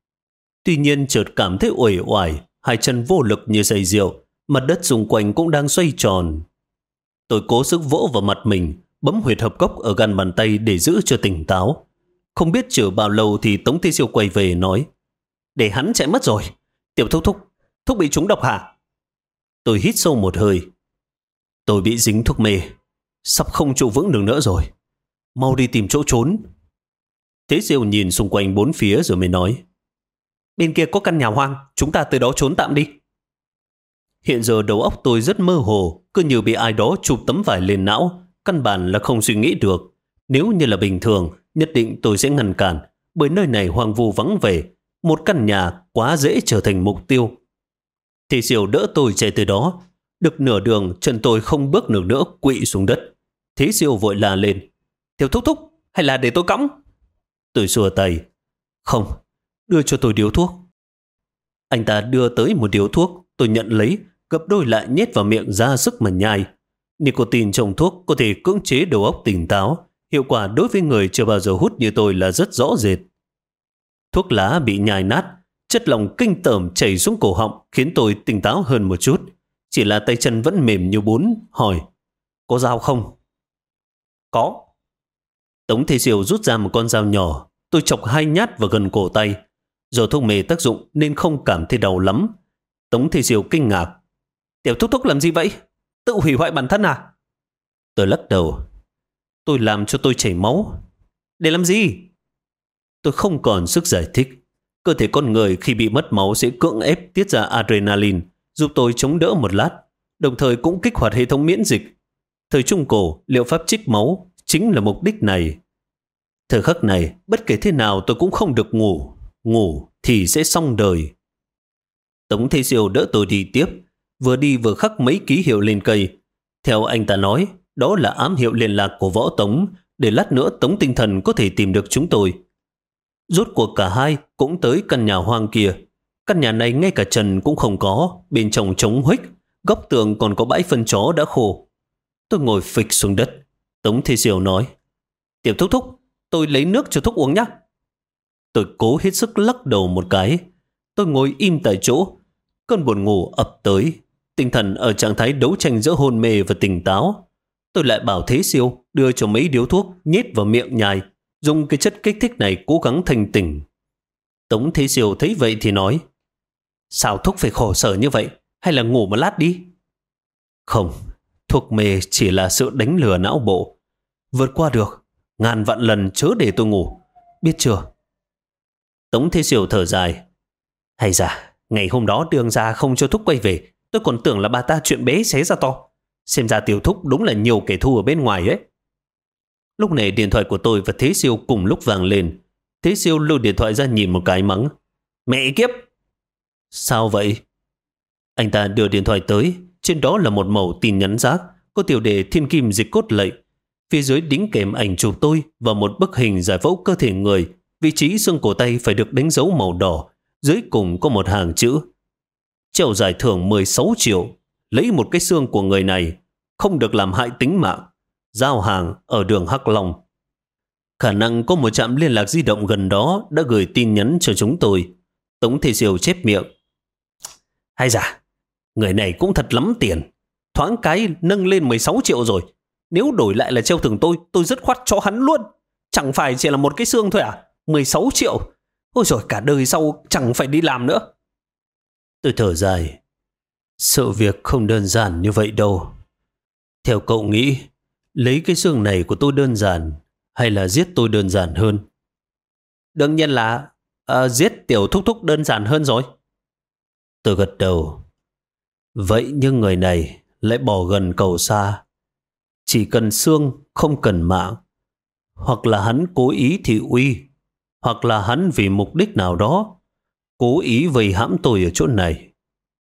Tuy nhiên chợt cảm thấy uể oải, hai chân vô lực như dây rượu, mặt đất xung quanh cũng đang xoay tròn. Tôi cố sức vỗ vào mặt mình, bấm huyệt hợp cốc ở gan bàn tay để giữ cho tỉnh táo. Không biết chờ bao lâu thì Tống Thế Siêu quay về nói, để hắn chạy mất rồi. Tiểu thúc bị trúng độc hả? Tôi hít sâu một hơi. Tôi bị dính thuốc mê, sắp không trụ vững được nữa rồi. Mau đi tìm chỗ trốn. Thế Siêu nhìn xung quanh bốn phía rồi mới nói, bên kia có căn nhà hoang, chúng ta tới đó trốn tạm đi. Hiện giờ đầu óc tôi rất mơ hồ, cứ như bị ai đó chụp tấm vải lên não, căn bản là không suy nghĩ được. Nếu như là bình thường, nhất định tôi sẽ ngăn cản, bởi nơi này hoang vu vắng vẻ, một căn nhà quá dễ trở thành mục tiêu. Thế Siêu đỡ tôi chạy tới đó. Được nửa đường, chân tôi không bước được nữa, quỵ xuống đất. Thế Siêu vội la lên, Tiểu thúc, hay là để tôi cõng? Tôi xua tay, không, đưa cho tôi điếu thuốc. Anh ta đưa tới một điếu thuốc, tôi nhận lấy, gấp đôi lại nhét vào miệng ra sức mà nhai. Nicotine trong thuốc có thể cưỡng chế đầu óc tỉnh táo, hiệu quả đối với người chưa bao giờ hút như tôi là rất rõ rệt. Thuốc lá bị nhai nát, chất lỏng kinh tởm chảy xuống cổ họng khiến tôi tỉnh táo hơn một chút. Chỉ là tay chân vẫn mềm như bún, hỏi, có dao không? Có. Tống Thế Siêu rút ra một con dao nhỏ, tôi chọc 2 nhát vào gần cổ tay. Do thuốc mê tác dụng nên không cảm thấy đau lắm. Tống Thế Siêu kinh ngạc, Tiểu thúc làm gì vậy? Tự hủy hoại bản thân à? Tôi lắc đầu, tôi làm cho tôi chảy máu. Để làm gì? Tôi không còn sức giải thích. Cơ thể con người khi bị mất máu sẽ cưỡng ép tiết ra adrenaline, giúp tôi chống đỡ một lát, đồng thời cũng kích hoạt hệ thống miễn dịch. Thời Trung Cổ, liệu pháp trích máu chính là mục đích này. Thời khắc này, bất kể thế nào tôi cũng không được ngủ. Ngủ thì sẽ xong đời. Tống Thế Siêu đỡ tôi đi tiếp, vừa đi vừa khắc mấy ký hiệu lên cây. Theo anh ta nói, đó là ám hiệu liên lạc của Võ Tống, để lát nữa Tống Tinh Thần có thể tìm được chúng tôi. Rốt cuộc cả hai cũng tới căn nhà hoang kia. Căn nhà này ngay cả trần cũng không có, bên trong trống huếch, góc tường còn có bãi phân chó đã khô. Tôi ngồi phịch xuống đất. Tống Thế Siêu nói, Tiểu thúc, tôi lấy nước cho thúc uống nhé. Tôi cố hết sức lắc đầu một cái. Tôi ngồi im tại chỗ. Cơn buồn ngủ ập tới, tinh thần ở trạng thái đấu tranh giữa hôn mê và tỉnh táo. Tôi lại bảo Thế Siêu đưa cho mấy điếu thuốc nhét vào miệng nhai, dùng cái chất kích thích này cố gắng thanh tỉnh. Tống Thế Siêu thấy vậy thì nói, sao thúc phải khổ sở như vậy, hay là ngủ một lát đi? Không, thuốc mê chỉ là sự đánh lừa não bộ. Vượt qua được, ngàn vạn lần chớ để tôi ngủ, biết chưa? Tống Thế Siêu thở dài, hay da, ngày hôm đó đường ra không cho thúc quay về, tôi còn tưởng là bà ta chuyện bé xé ra to. Xem ra Tiểu thúc đúng là nhiều kẻ thù ở bên ngoài ấy. Lúc này điện thoại của tôi và Thế Siêu cùng lúc vang lên. Thế Siêu lôi điện thoại ra nhìn một cái mắng, mẹ kiếp! Sao vậy? Anh ta đưa điện thoại tới, trên đó là một mẩu tin nhắn rác, có tiêu đề thiên kim dịch cốt lệnh. Phía dưới đính kèm ảnh chụp tôi và một bức hình giải phẫu cơ thể người, vị trí xương cổ tay phải được đánh dấu màu đỏ. Dưới cùng có một hàng chữ, treo giải thưởng 16 triệu, lấy một cái xương của người này, không được làm hại tính mạng, giao hàng ở đường Hắc Long. Khả năng có một trạm liên lạc di động gần đó đã gửi tin nhắn cho chúng tôi. Tống Thế Siêu chép miệng, hay da, người này cũng thật lắm tiền, thoáng cái nâng lên 16 triệu rồi. Nếu đổi lại là treo thưởng tôi dứt khoát cho hắn luôn. Chẳng phải chỉ là một cái xương thôi à? 16 triệu. Ôi rồi cả đời sau chẳng phải đi làm nữa. Tôi thở dài. Sự việc không đơn giản như vậy đâu. Theo cậu nghĩ, lấy cái xương này của tôi đơn giản hay là giết tôi đơn giản hơn? Đương nhiên là giết Tiểu thúc đơn giản hơn rồi. Tôi gật đầu. Vậy nhưng người này lại bỏ gần cầu xa. Chỉ cần xương, không cần mạng. Hoặc là hắn cố ý thị uy, hoặc là hắn vì mục đích nào đó cố ý vây hãm tôi ở chỗ này.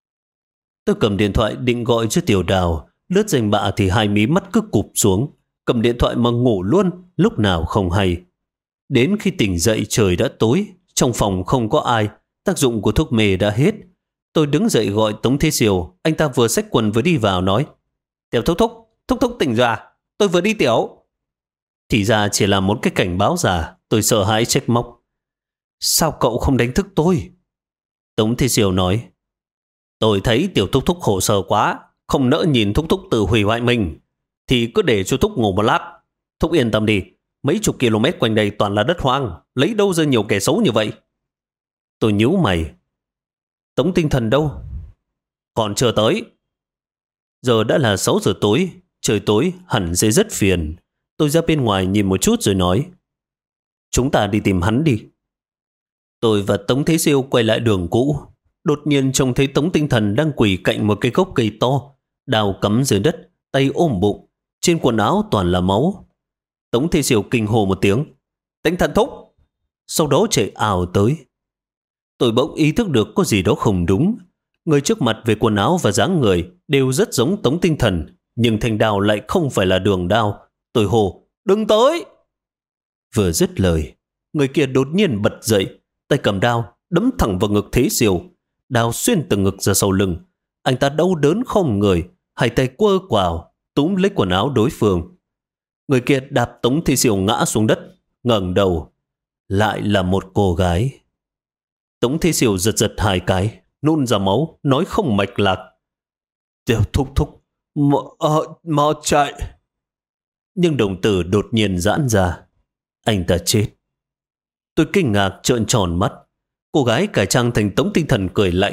Tôi cầm điện thoại định gọi cho Tiểu Đào, lướt danh bạ thì hai mí mắt cứ cụp xuống, cầm điện thoại mà ngủ luôn, lúc nào không hay. Đến khi tỉnh dậy trời đã tối, trong phòng không có ai, tác dụng của thuốc mê đã hết. Tôi đứng dậy gọi Tống Thế Siêu, anh ta vừa xách quần vừa đi vào nói: Tiểu thúc thúc, thúc thúc tỉnh ra, tôi vừa đi tiểu. Thì ra chỉ là một cái cảnh báo giả. Tôi sợ hãi trách móc: Sao cậu không đánh thức tôi? Tống Thế Siêu nói: Tôi thấy tiểu thúc thúc khổ sở quá, không nỡ nhìn thúc thúc tự hủy hoại mình, thì cứ để cho thúc ngủ một lát. Thúc yên tâm đi, mấy chục km quanh đây toàn là đất hoang, lấy đâu ra nhiều kẻ xấu như vậy? Tôi nhíu mày: Tống Tinh Thần đâu? Còn chưa tới. Giờ đã là 6 giờ tối, trời tối hẳn sẽ rất phiền. Tôi ra bên ngoài nhìn một chút rồi nói: Chúng ta đi tìm hắn đi. Tôi và Tống Thế Siêu quay lại đường cũ. Đột nhiên trông thấy Tống Tinh Thần đang quỳ cạnh một cái gốc cây to, đào cắm dưới đất, tay ôm bụng, trên quần áo toàn là máu. Tống Thế Siêu kinh hô một tiếng: Tinh Thần thúc! Sau đó chạy ào tới. Tôi bỗng ý thức được có gì đó không đúng. Người trước mặt về quần áo và dáng người đều rất giống Tống Tinh Thần, nhưng thanh đao lại không phải là đường đao. Tôi hô: Đừng tới! Vừa dứt lời, người kia đột nhiên bật dậy, tay cầm đao đấm thẳng vào ngực Thế Siêu. Đao xuyên từ ngực ra sau lưng. Anh ta đau đớn không người, hai tay quơ quào túm lấy quần áo đối phương. Người kia đạp Tống Thế Siêu ngã xuống đất, ngẩng đầu, lại là một cô gái. Tống Thế Siêu giật giật hai cái, nôn ra máu, nói không mạch lạc: Tiểu thúc thúc, mau chạy! Nhưng đồng tử đột nhiên giãn ra. Anh ta chết. Tôi kinh ngạc trợn tròn mắt. Cô gái cải trang thành Tống Tinh Thần cười lạnh: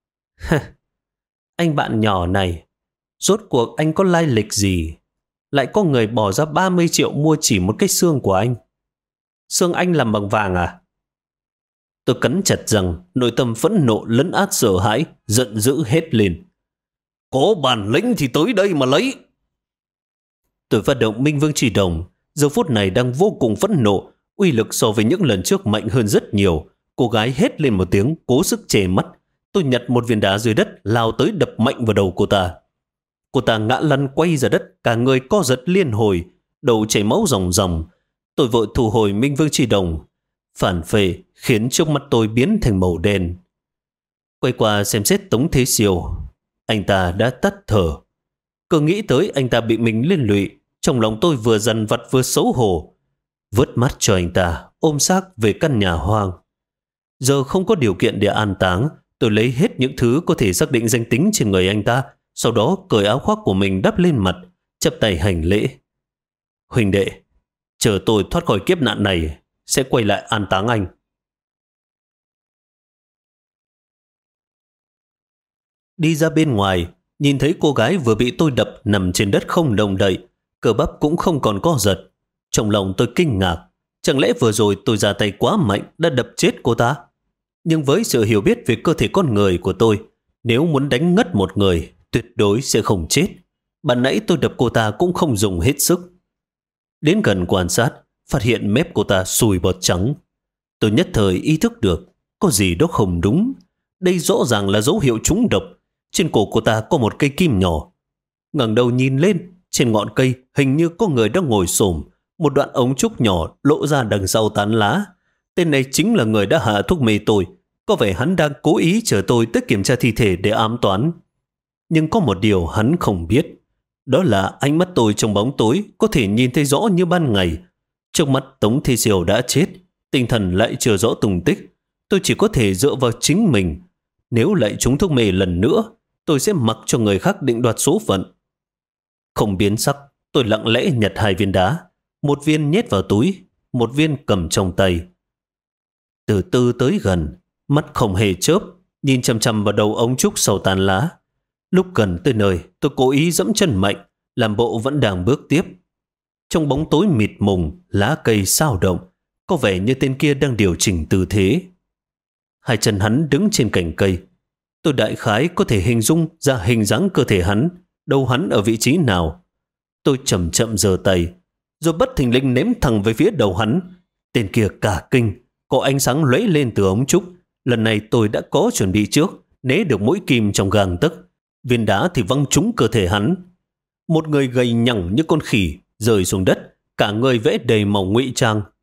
Anh bạn nhỏ này, rốt cuộc anh có lai lịch gì? Lại có người bỏ ra 30 triệu mua chỉ một cái xương của anh. Xương anh làm bằng vàng à? Tôi cắn chặt răng, nội tâm phẫn nộ lấn át sợ hãi, giận dữ hét lên: Có bản lĩnh thì tới đây mà lấy! Tôi phát động Minh Vương Chỉ Đồng, giờ phút này đang vô cùng phẫn nộ, uy lực so với những lần trước mạnh hơn rất nhiều. Cô gái hét lên một tiếng, cố sức che mắt. Tôi nhặt một viên đá dưới đất, lao tới đập mạnh vào đầu cô ta. Cô ta ngã lăn quay ra đất, cả người co giật liên hồi, đầu chảy máu ròng ròng. Tôi vội thu hồi Minh Vương Chỉ Đồng. Phản phệ khiến trước mắt tôi biến thành màu đen. Quay qua xem xét Tống Thế Siêu. Anh ta đã tắt thở. Cứ nghĩ tới anh ta bị mình liên lụy, trong lòng tôi vừa dằn vặt vừa xấu hổ. Vớt mắt cho anh ta, ôm xác về căn nhà hoang. Giờ không có điều kiện để an táng, tôi lấy hết những thứ có thể xác định danh tính trên người anh ta, sau đó cởi áo khoác của mình đắp lên mặt, chắp tay hành lễ: Huynh đệ, chờ tôi thoát khỏi kiếp nạn này, sẽ quay lại an táng anh. Đi ra bên ngoài, nhìn thấy cô gái vừa bị tôi đập nằm trên đất không động đậy, cơ bắp cũng không còn co giật. Trong lòng tôi kinh ngạc, chẳng lẽ vừa rồi tôi ra tay quá mạnh đã đập chết cô ta? Nhưng với sự hiểu biết về cơ thể con người của tôi, nếu muốn đánh ngất một người, tuyệt đối sẽ không chết. Ban nãy tôi đập cô ta cũng không dùng hết sức. Đến gần quan sát, phát hiện mép cô ta sùi bọt trắng. Tôi nhất thời ý thức được có gì đó không đúng. Đây rõ ràng là dấu hiệu trúng độc. Trên cổ cô ta có một cây kim nhỏ. Ngẩng đầu nhìn lên, trên ngọn cây hình như có người đang ngồi xổm. Một đoạn ống trúc nhỏ lộ ra đằng sau tán lá. Tên này chính là người đã hạ thuốc mê tôi. Có vẻ hắn đang cố ý chờ tôi tới kiểm tra thi thể để ám toán. Nhưng có một điều hắn không biết. Đó là ánh mắt tôi trong bóng tối có thể nhìn thấy rõ như ban ngày. Trong mắt Tống Thế Siêu đã chết, tinh thần lại chưa rõ tung tích. Tôi chỉ có thể dựa vào chính mình. Nếu lại trúng thuốc mê lần nữa, tôi sẽ mặc cho người khác định đoạt số phận. Không biến sắc, tôi lặng lẽ nhặt 2 viên đá. Một viên nhét vào túi, một viên cầm trong tay. Từ từ tới gần, mắt không hề chớp, nhìn chằm chằm vào đầu ống trúc sau tàn lá. Lúc gần tới nơi, tôi cố ý giẫm chân mạnh, làm bộ vẫn đang bước tiếp. Trong bóng tối mịt mùng, lá cây xao động, có vẻ như tên kia đang điều chỉnh tư thế. 2 chân hắn đứng trên cành cây. Tôi đại khái có thể hình dung ra hình dáng cơ thể hắn, đầu hắn ở vị trí nào. Tôi chậm chậm giơ tay, rồi bất thình lình ném thẳng về phía đầu hắn. Tên kia cả kinh, có ánh sáng lóe lên từ ống trúc. Lần này tôi đã có chuẩn bị trước, né được mũi kim trong gang tấc. Viên đá thì văng trúng cơ thể hắn. Một người gầy nhẳng như con khỉ rơi xuống đất, cả người vẽ đầy màu ngụy trang,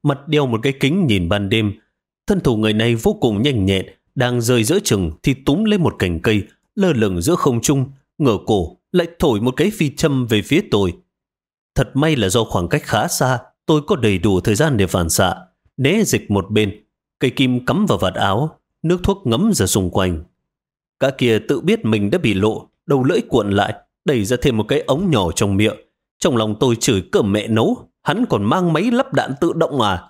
mặt đeo một cái kính nhìn ban đêm. Thân thủ người này vô cùng nhanh nhẹn, đang rơi giữa chừng thì túm lấy một cành cây, lơ lửng giữa không trung, ngửa cổ, lại thổi một cái phi châm về phía tôi. Thật may là do khoảng cách khá xa, tôi có đầy đủ thời gian để phản xạ, né dịch một bên, cây kim cắm vào vạt áo, nước thuốc ngấm ra xung quanh. Gã kia tự biết mình đã bị lộ, đầu lưỡi cuộn lại, đẩy ra thêm một cái ống nhỏ trong miệng. Trong lòng tôi chửi cơm mẹ nấu, hắn còn mang máy lắp đạn tự động à?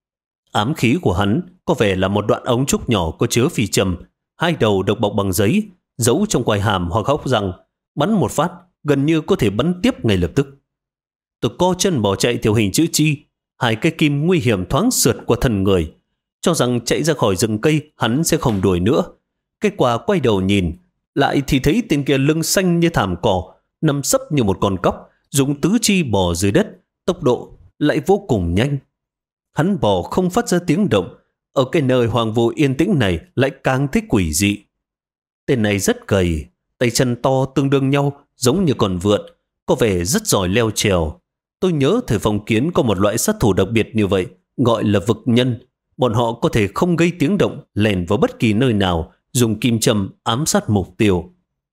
Ám khí của hắn có vẻ là một đoạn ống trúc nhỏ có chứa phi châm, hai đầu được bọc bằng giấy, giấu trong quai hàm hoặc hốc răng, bắn một phát, gần như có thể bắn tiếp ngay lập tức. Tôi co chân bỏ chạy theo hình chữ chi, hai cái kim nguy hiểm thoáng sượt qua thân người, cho rằng chạy ra khỏi rừng cây hắn sẽ không đuổi nữa. Kết quả quay đầu nhìn, lại thì thấy tên kia lưng xanh như thảm cỏ, nằm sấp như một con cóc, dùng tứ chi bò dưới đất, tốc độ lại vô cùng nhanh. Hắn bò không phát ra tiếng động, ở cái nơi hoang vu yên tĩnh này lại càng thích quỷ dị. Tên này rất gầy, tay chân to tương đương nhau, giống như con vượn, có vẻ rất giỏi leo trèo. Tôi nhớ thời phong kiến có một loại sát thủ đặc biệt như vậy, gọi là vực nhân. Bọn họ có thể không gây tiếng động, lèn vào bất kỳ nơi nào, dùng kim châm ám sát mục tiêu.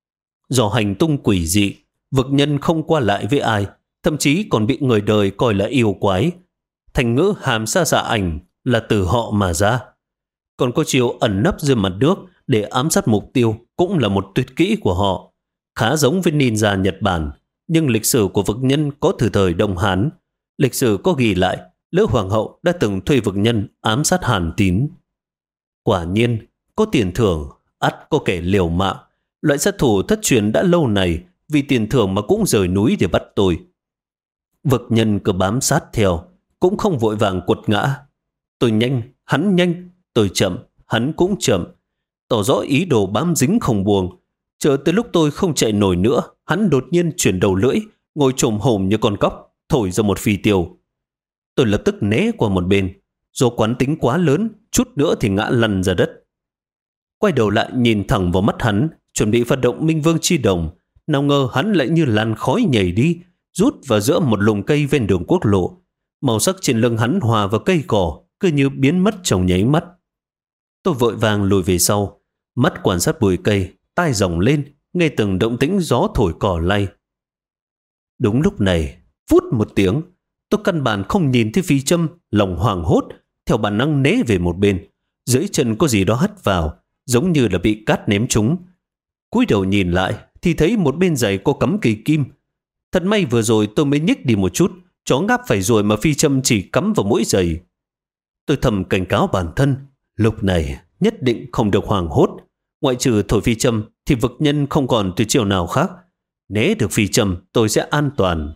Do hành tung quỷ dị, vực nhân không qua lại với ai, thậm chí còn bị người đời coi là yêu quái. Thành ngữ hàm xa dạ ảnh là từ họ mà ra. Còn có chiều ẩn nấp dưới mặt nước để ám sát mục tiêu cũng là một tuyệt kỹ của họ. Khá giống với ninja Nhật Bản, nhưng lịch sử của vực nhân có từ thời Đông Hán. Lịch sử có ghi lại Lữ Hoàng hậu đã từng thuê vực nhân ám sát Hàn Tín. Quả nhiên, có tiền thưởng, ắt có kẻ liều mạng. Loại sát thủ thất truyền đã lâu này, vì tiền thưởng mà cũng rời núi để bắt tôi. Vực nhân cứ bám sát theo, cũng không vội vàng quật ngã. Tôi nhanh, hắn nhanh, tôi chậm, hắn cũng chậm. Tỏ rõ ý đồ bám dính không buông. Chờ tới lúc tôi không chạy nổi nữa, hắn đột nhiên chuyển đầu lưỡi, ngồi chồm hổm như con cóc, thổi ra một phi tiêu. Tôi lập tức né qua một bên. Do quán tính quá lớn, chút nữa thì ngã lăn ra đất. Quay đầu lại nhìn thẳng vào mắt hắn, chuẩn bị phát động Minh Vương Chi Đồng. Nào ngờ hắn lại như làn khói nhảy đi, rút vào giữa một lùm cây ven đường quốc lộ. Màu sắc trên lưng hắn hòa vào cây cỏ, cứ như biến mất trong nháy mắt. Tôi vội vàng lùi về sau, mắt quan sát bụi cây, tai rồng lên, nghe từng động tĩnh gió thổi cỏ lay. Đúng lúc này, vút một tiếng, tôi căn bản không nhìn thấy phi châm, lòng hoảng hốt, theo bản năng né về một bên. Dưới chân có gì đó hất vào, giống như là bị cát ném trúng. Cúi đầu nhìn lại, thì thấy một bên giày có cắm cây kim. Thật may vừa rồi tôi mới nhích đi một chút, chó ngáp phải rồi mà phi châm chỉ cắm vào mũi giày. Tôi thầm cảnh cáo bản thân, lúc này nhất định không được hoảng hốt. Ngoại trừ thổi phi châm thì vực nhân không còn tuyệt chiêu nào khác. Né được phi châm tôi sẽ an toàn.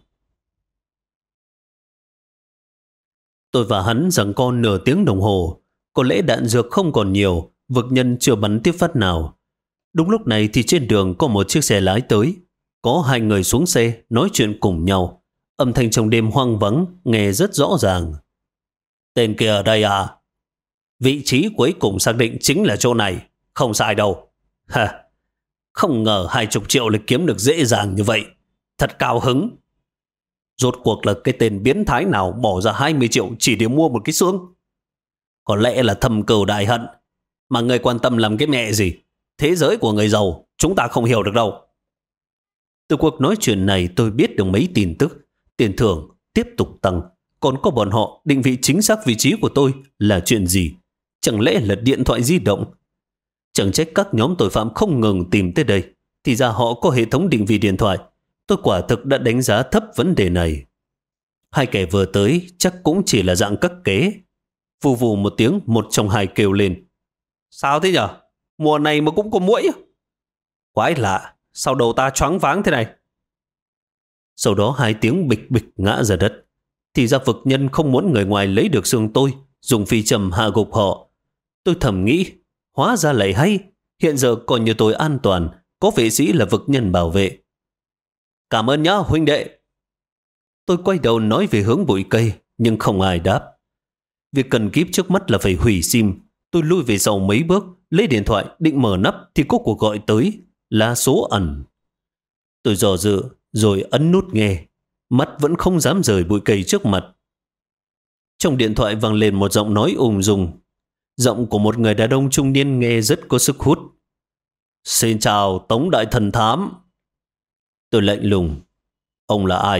Tôi và hắn giằng co nửa tiếng đồng hồ. Có lẽ đạn dược không còn nhiều, vực nhân chưa bắn tiếp phát nào. Đúng lúc này thì trên đường có một chiếc xe lái tới. Có hai người xuống xe nói chuyện cùng nhau. Âm thanh trong đêm hoang vắng nghe rất rõ ràng. Tên kia ở đây à? Vị trí cuối cùng xác định chính là chỗ này. Không sai đâu. Ha, không ngờ 20 triệu lại kiếm được dễ dàng như vậy. Thật cao hứng. Rốt cuộc là cái tên biến thái nào bỏ ra 20 triệu chỉ để mua một cái xương? Có lẽ là thầm cừu đại hận. Mà người quan tâm làm cái mẹ gì? Thế giới của người giàu chúng ta không hiểu được đâu. Từ cuộc nói chuyện này tôi biết được mấy tin tức. Tiền thưởng tiếp tục tăng. Còn có bọn họ định vị chính xác vị trí của tôi là chuyện gì? Chẳng lẽ là điện thoại di động? Chẳng trách các nhóm tội phạm không ngừng tìm tới đây. Thì ra họ có hệ thống định vị điện thoại. Tôi quả thực đã đánh giá thấp vấn đề này. Hai kẻ vừa tới chắc cũng chỉ là dạng cắt kế. Vù vù một tiếng, một trong hai kêu lên. Sao thế nhở? Mùa này mà cũng có muỗi. Quái lạ, sao đầu ta choáng váng thế này? Sau đó hai tiếng bịch bịch ngã ra đất. Thì ra vực nhân không muốn người ngoài lấy được xương tôi, dùng phi châm hạ gục họ. Tôi thầm nghĩ, hóa ra lại hay. Hiện giờ còn như tôi an toàn, có vệ sĩ là vực nhân bảo vệ. Cảm ơn nhá huynh đệ. Tôi quay đầu nói về hướng bụi cây, nhưng không ai đáp. Việc cần kíp trước mắt là phải hủy sim. Tôi lui về sau mấy bước, lấy điện thoại định mở nắp thì có cuộc gọi tới, là số ẩn. Tôi dò dự rồi ấn nút nghe, mắt vẫn không dám rời bụi cây trước mặt. Trong điện thoại vang lên một giọng nói ung dung. Giọng của một người đàn ông trung niên nghe rất có sức hút. Xin chào Tống Đại Thần Thám. Tôi lạnh lùng. Ông là ai?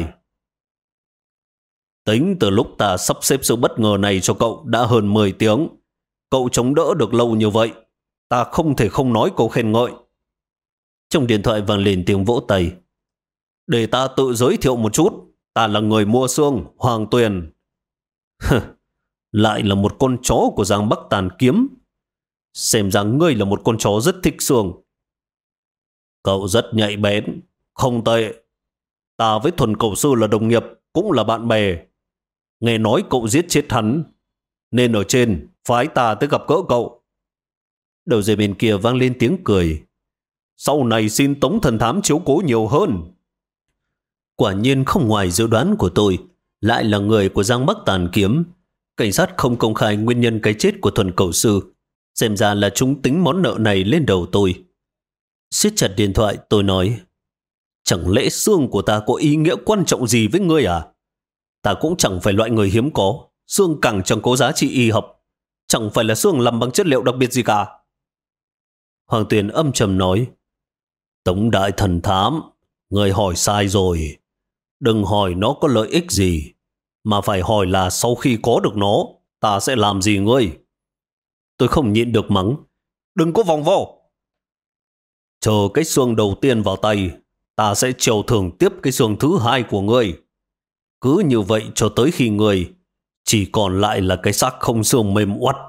Tính từ lúc ta sắp xếp sự bất ngờ này cho cậu đã hơn 10 tiếng. Cậu chống đỡ được lâu như vậy. Ta không thể không nói câu khen ngợi. Trong điện thoại vang lên tiếng vỗ tay. Để ta tự giới thiệu một chút. Ta là người mua xương, Hoàng Tuyền. Lại là một con chó của Giang Bắc Tàn Kiếm. Xem ra ngươi là một con chó rất thích xương. Cậu rất nhạy bén. Không tệ. Ta với Thuần Cẩu Sư là đồng nghiệp, cũng là bạn bè. Nghe nói cậu giết chết hắn, nên ở trên phái ta tới gặp gỡ cậu. Đầu dây bên kia vang lên tiếng cười. Sau này xin Tống Thần Thám chiếu cố nhiều hơn. Quả nhiên không ngoài dự đoán của tôi, lại là người của Giang Bắc Tàn Kiếm. Cảnh sát không công khai nguyên nhân cái chết của Thuần Cẩu Sư. Xem ra là chúng tính món nợ này lên đầu tôi. Siết chặt điện thoại tôi nói. Chẳng lẽ xương của ta có ý nghĩa quan trọng gì với ngươi à? Ta cũng chẳng phải loại người hiếm có. Xương càng chẳng có giá trị y học. Chẳng phải là xương làm bằng chất liệu đặc biệt gì cả. Hoàng Tuyền âm trầm nói. Tống Đại Thần Thám, người hỏi sai rồi. Đừng hỏi nó có lợi ích gì, mà phải hỏi là sau khi có được nó, ta sẽ làm gì ngươi? Tôi không nhịn được mắng. Đừng có vòng vo. Chờ cái xương đầu tiên vào tay, ta sẽ chiều thưởng tiếp cái xương thứ hai của ngươi. Cứ như vậy cho tới khi ngươi chỉ còn lại là cái xác không xương mềm oắt.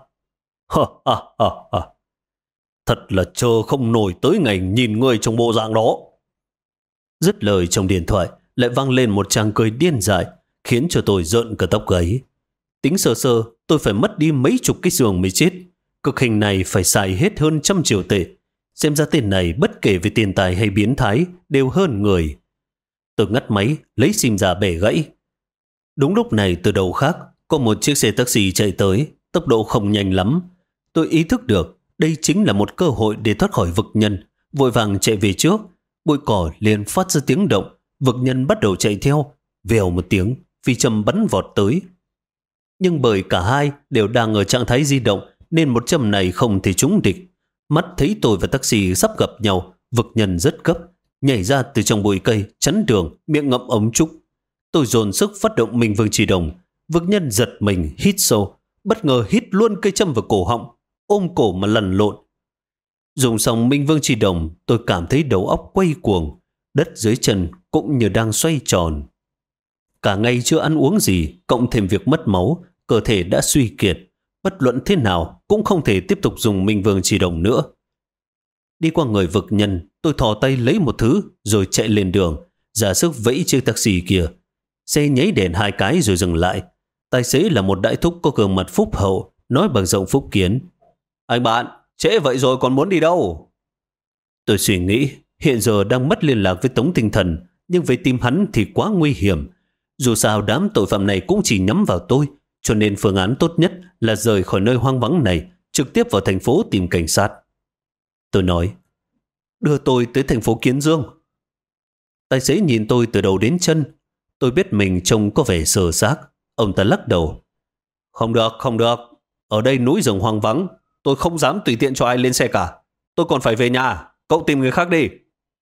Thật là chờ không nổi tới ngày nhìn ngươi trong bộ dạng đó. Dứt lời trong điện thoại lại vang lên một tràng cười điên dại, khiến cho tôi rợn cả tóc gáy. Tính sơ sơ tôi phải mất đi mấy chục cái xương mới chết. Cực hình này phải xài hết hơn 100 triệu tệ. Xem ra tên này bất kể về tiền tài hay biến thái đều hơn người. Tôi ngắt máy, lấy sim ra bẻ gãy. Đúng lúc này từ đầu khác có một chiếc xe taxi chạy tới, tốc độ không nhanh lắm. Tôi ý thức được đây chính là một cơ hội để thoát khỏi vực nhân, vội vàng chạy về trước. Bụi cỏ liền phát ra tiếng động, vực nhân bắt đầu chạy theo. Vèo một tiếng, phi châm bắn vọt tới. Nhưng bởi cả hai đều đang ở trạng thái di động nên một châm này không thể trúng địch. Mắt thấy tôi và taxi sắp gặp nhau, vực nhân rất gấp, nhảy ra từ trong bụi cây, chắn đường, miệng ngậm ống trúc. Tôi dồn sức phát động Minh Vương Chỉ Đồng. Vực nhân giật mình, hít sâu, bất ngờ hít luôn cây châm vào cổ họng, ôm cổ mà lăn lộn. Dùng xong Minh Vương Chỉ Đồng, tôi cảm thấy đầu óc quay cuồng, đất dưới chân cũng như đang xoay tròn. Cả ngày chưa ăn uống gì, cộng thêm việc mất máu, cơ thể đã suy kiệt. Bất luận thế nào cũng không thể tiếp tục dùng Minh Vương Chỉ Đồng nữa. Đi qua người vực nhân, tôi thò tay lấy một thứ rồi chạy lên đường, ra sức vẫy chiếc taxi kia. Xe nháy đèn 2 cái rồi dừng lại. Tài xế là một đại thúc có gương mặt phúc hậu, nói bằng giọng phúc kiến. Anh bạn, trễ vậy rồi còn muốn đi đâu? Tôi suy nghĩ, hiện giờ đang mất liên lạc với Tống Tinh Thần, nhưng với tìm hắn thì quá nguy hiểm. Dù sao đám tội phạm này cũng chỉ nhắm vào tôi, cho nên phương án tốt nhất là rời khỏi nơi hoang vắng này, trực tiếp vào thành phố tìm cảnh sát. Tôi nói, đưa tôi tới thành phố Kiến Dương. Tài xế nhìn tôi từ đầu đến chân. Tôi biết mình trông có vẻ sờ xác. Ông ta lắc đầu. Không được, không được. Ở đây núi rừng hoang vắng, tôi không dám tùy tiện cho ai lên xe cả. Tôi còn phải về nhà, cậu tìm người khác đi.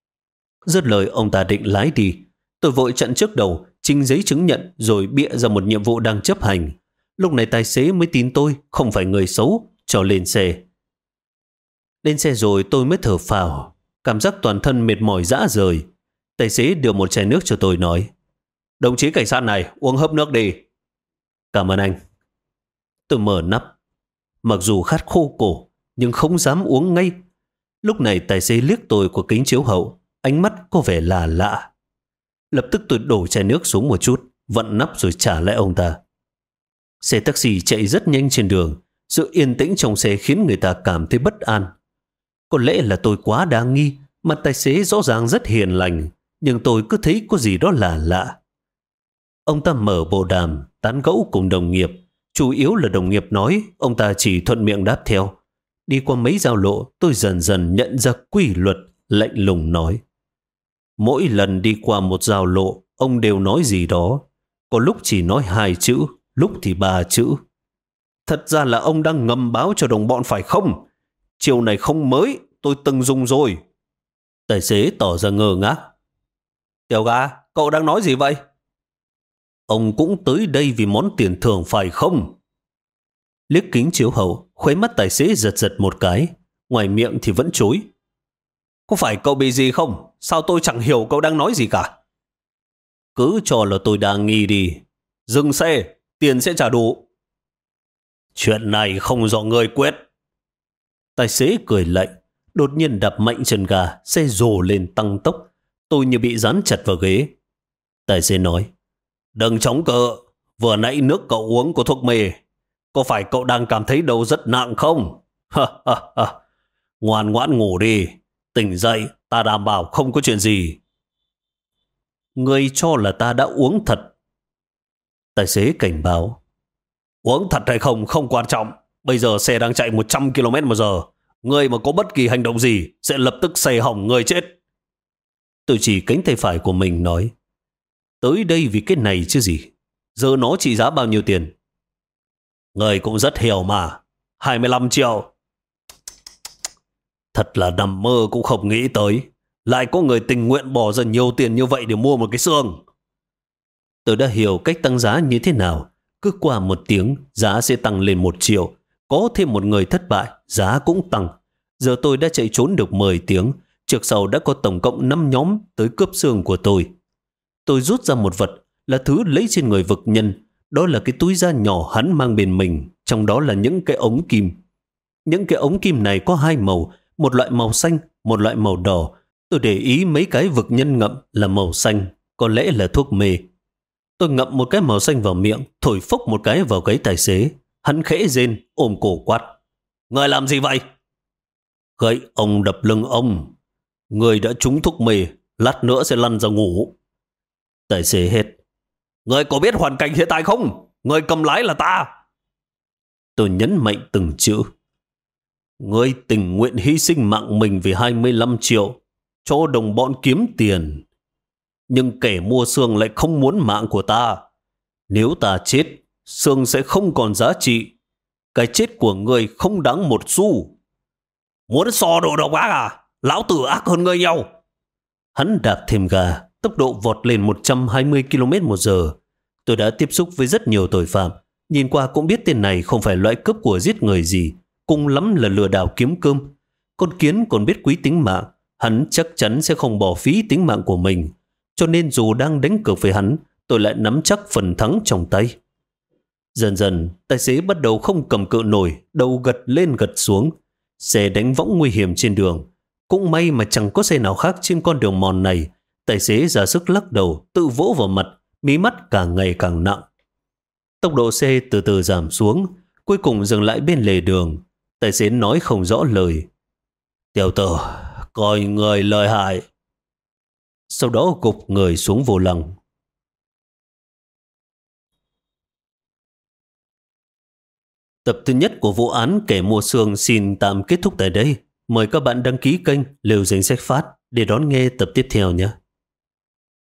Dứt lời ông ta định lái đi. Tôi vội chặn trước đầu, trình giấy chứng nhận rồi bịa ra một nhiệm vụ đang chấp hành. Lúc này tài xế mới tin tôi không phải người xấu, cho lên xe. Lên xe rồi tôi mới thở phào, cảm giác toàn thân mệt mỏi rã rời. Tài xế đưa một chai nước cho tôi nói, đồng chí cảnh sát này, uống hớp nước đi. Cảm ơn anh. Tôi mở nắp. Mặc dù khát khô cổ, nhưng không dám uống ngay. Lúc này tài xế liếc tôi qua kính chiếu hậu, ánh mắt có vẻ lạ lạ. Lập tức tôi đổ chai nước xuống một chút, vặn nắp rồi trả lại ông ta. Xe taxi chạy rất nhanh trên đường. Sự yên tĩnh trong xe khiến người ta cảm thấy bất an. Có lẽ là tôi quá đa nghi, mặt tài xế rõ ràng rất hiền lành, nhưng tôi cứ thấy có gì đó lạ lạ. Ông ta mở bộ đàm, tán gẫu cùng đồng nghiệp. Chủ yếu là đồng nghiệp nói, ông ta chỉ thuận miệng đáp theo. Đi qua mấy giao lộ, tôi dần dần nhận ra quy luật, lạnh lùng nói. Mỗi lần đi qua một giao lộ, ông đều nói gì đó. Có lúc chỉ nói 2 chữ, lúc thì 3 chữ. Thật ra là ông đang ngầm báo cho đồng bọn phải không? Chiều này không mới, tôi từng dùng rồi. Tài xế tỏ ra ngơ ngác. Tiểu gà, cậu đang nói gì vậy? Ông cũng tới đây vì món tiền thưởng phải không? Liếc kính chiếu hậu, khóe mắt tài xế giật giật một cái, ngoài miệng thì vẫn chối. Có phải cậu bị gì không? Sao tôi chẳng hiểu cậu đang nói gì cả? Cứ cho là tôi đang nghi đi. Dừng xe, tiền sẽ trả đủ. Chuyện này không do người quyết. Tài xế cười lạnh, đột nhiên đạp mạnh chân ga, xe rồ lên tăng tốc. Tôi như bị dán chặt vào ghế. Tài xế nói, đừng chống cự, vừa nãy nước cậu uống có thuốc mê. Có phải cậu đang cảm thấy đầu rất nặng không? Ngoan ngoãn ngủ đi, tỉnh dậy, ta đảm bảo không có chuyện gì. Ngươi cho là ta đã uống thật. Tài xế cảnh báo, uống thật hay không không quan trọng. Bây giờ xe đang chạy 100 km/h. Ngươi mà có bất kỳ hành động gì sẽ lập tức xe hỏng người chết. Tôi chỉ cánh tay phải của mình nói, tới đây vì cái này chứ gì. Giờ nó trị giá bao nhiêu tiền? Ngươi cũng rất hiểu mà. 25 triệu. Thật là nằm mơ cũng không nghĩ tới. Lại có người tình nguyện bỏ ra nhiều tiền như vậy để mua một cái xương. Tôi đã hiểu cách tăng giá như thế nào. Cứ qua 1 tiếng, giá sẽ tăng lên 1 triệu. Có thêm một người thất bại, giá cũng tăng. Giờ tôi đã chạy trốn được 10 tiếng. Trước sau đã có tổng cộng 5 nhóm tới cướp xương của tôi. Tôi rút ra một vật là thứ lấy trên người vực nhân. Đó là cái túi da nhỏ hắn mang bên mình. Trong đó là những cái ống kim. Những cái ống kim này có 2 màu. Một loại màu xanh, một loại màu đỏ. Tôi để ý mấy cái vực nhân ngậm là màu xanh. Có lẽ là thuốc mê. Tôi ngậm một cái màu xanh vào miệng, thổi phốc một cái vào gáy tài xế. Hắn khẽ rên, ôm cổ quát. Người làm gì vậy? Gậy ông đập lưng ông. Người đã trúng thuốc mê, lát nữa sẽ lăn ra ngủ. Tài xế hét. Người có biết hoàn cảnh hiện tại không? Người cầm lái là ta. Tôi nhấn mạnh từng chữ. Người tình nguyện hy sinh mạng mình vì 25 triệu cho đồng bọn kiếm tiền. Nhưng kẻ mua xương lại không muốn mạng của ta. Nếu ta chết, xương sẽ không còn giá trị. Cái chết của người không đáng 1 xu. Muốn so đồ độc ác à? Lão tử ác hơn người nhau. Hắn đạp thêm ga, tốc độ vọt lên 120 km/h. Tôi đã tiếp xúc với rất nhiều tội phạm. Nhìn qua cũng biết tên này không phải loại cướp của giết người gì. Cùng lắm là lừa đảo kiếm cơm. Con kiến còn biết quý tính mạng. Hắn chắc chắn sẽ không bỏ phí tính mạng của mình. Cho nên dù đang đánh cược với hắn, tôi lại nắm chắc phần thắng trong tay. Dần dần, tài xế bắt đầu không cầm cự nổi, đầu gật lên gật xuống. Xe đánh võng nguy hiểm trên đường. Cũng may mà chẳng có xe nào khác trên con đường mòn này. Tài xế ra sức lắc đầu, tự vỗ vào mặt, mí mắt càng ngày càng nặng. Tốc độ xe từ từ giảm xuống, cuối cùng dừng lại bên lề đường. Tài xế nói không rõ lời. Tiểu tử, coi người lợi hại. Sau đó gục người xuống vô lăng. Tập thứ nhất của vụ án kẻ mua xương xin tạm kết thúc tại đây. Mời các bạn đăng ký kênh Liều Danh Sách Phát để đón nghe tập tiếp theo nhé.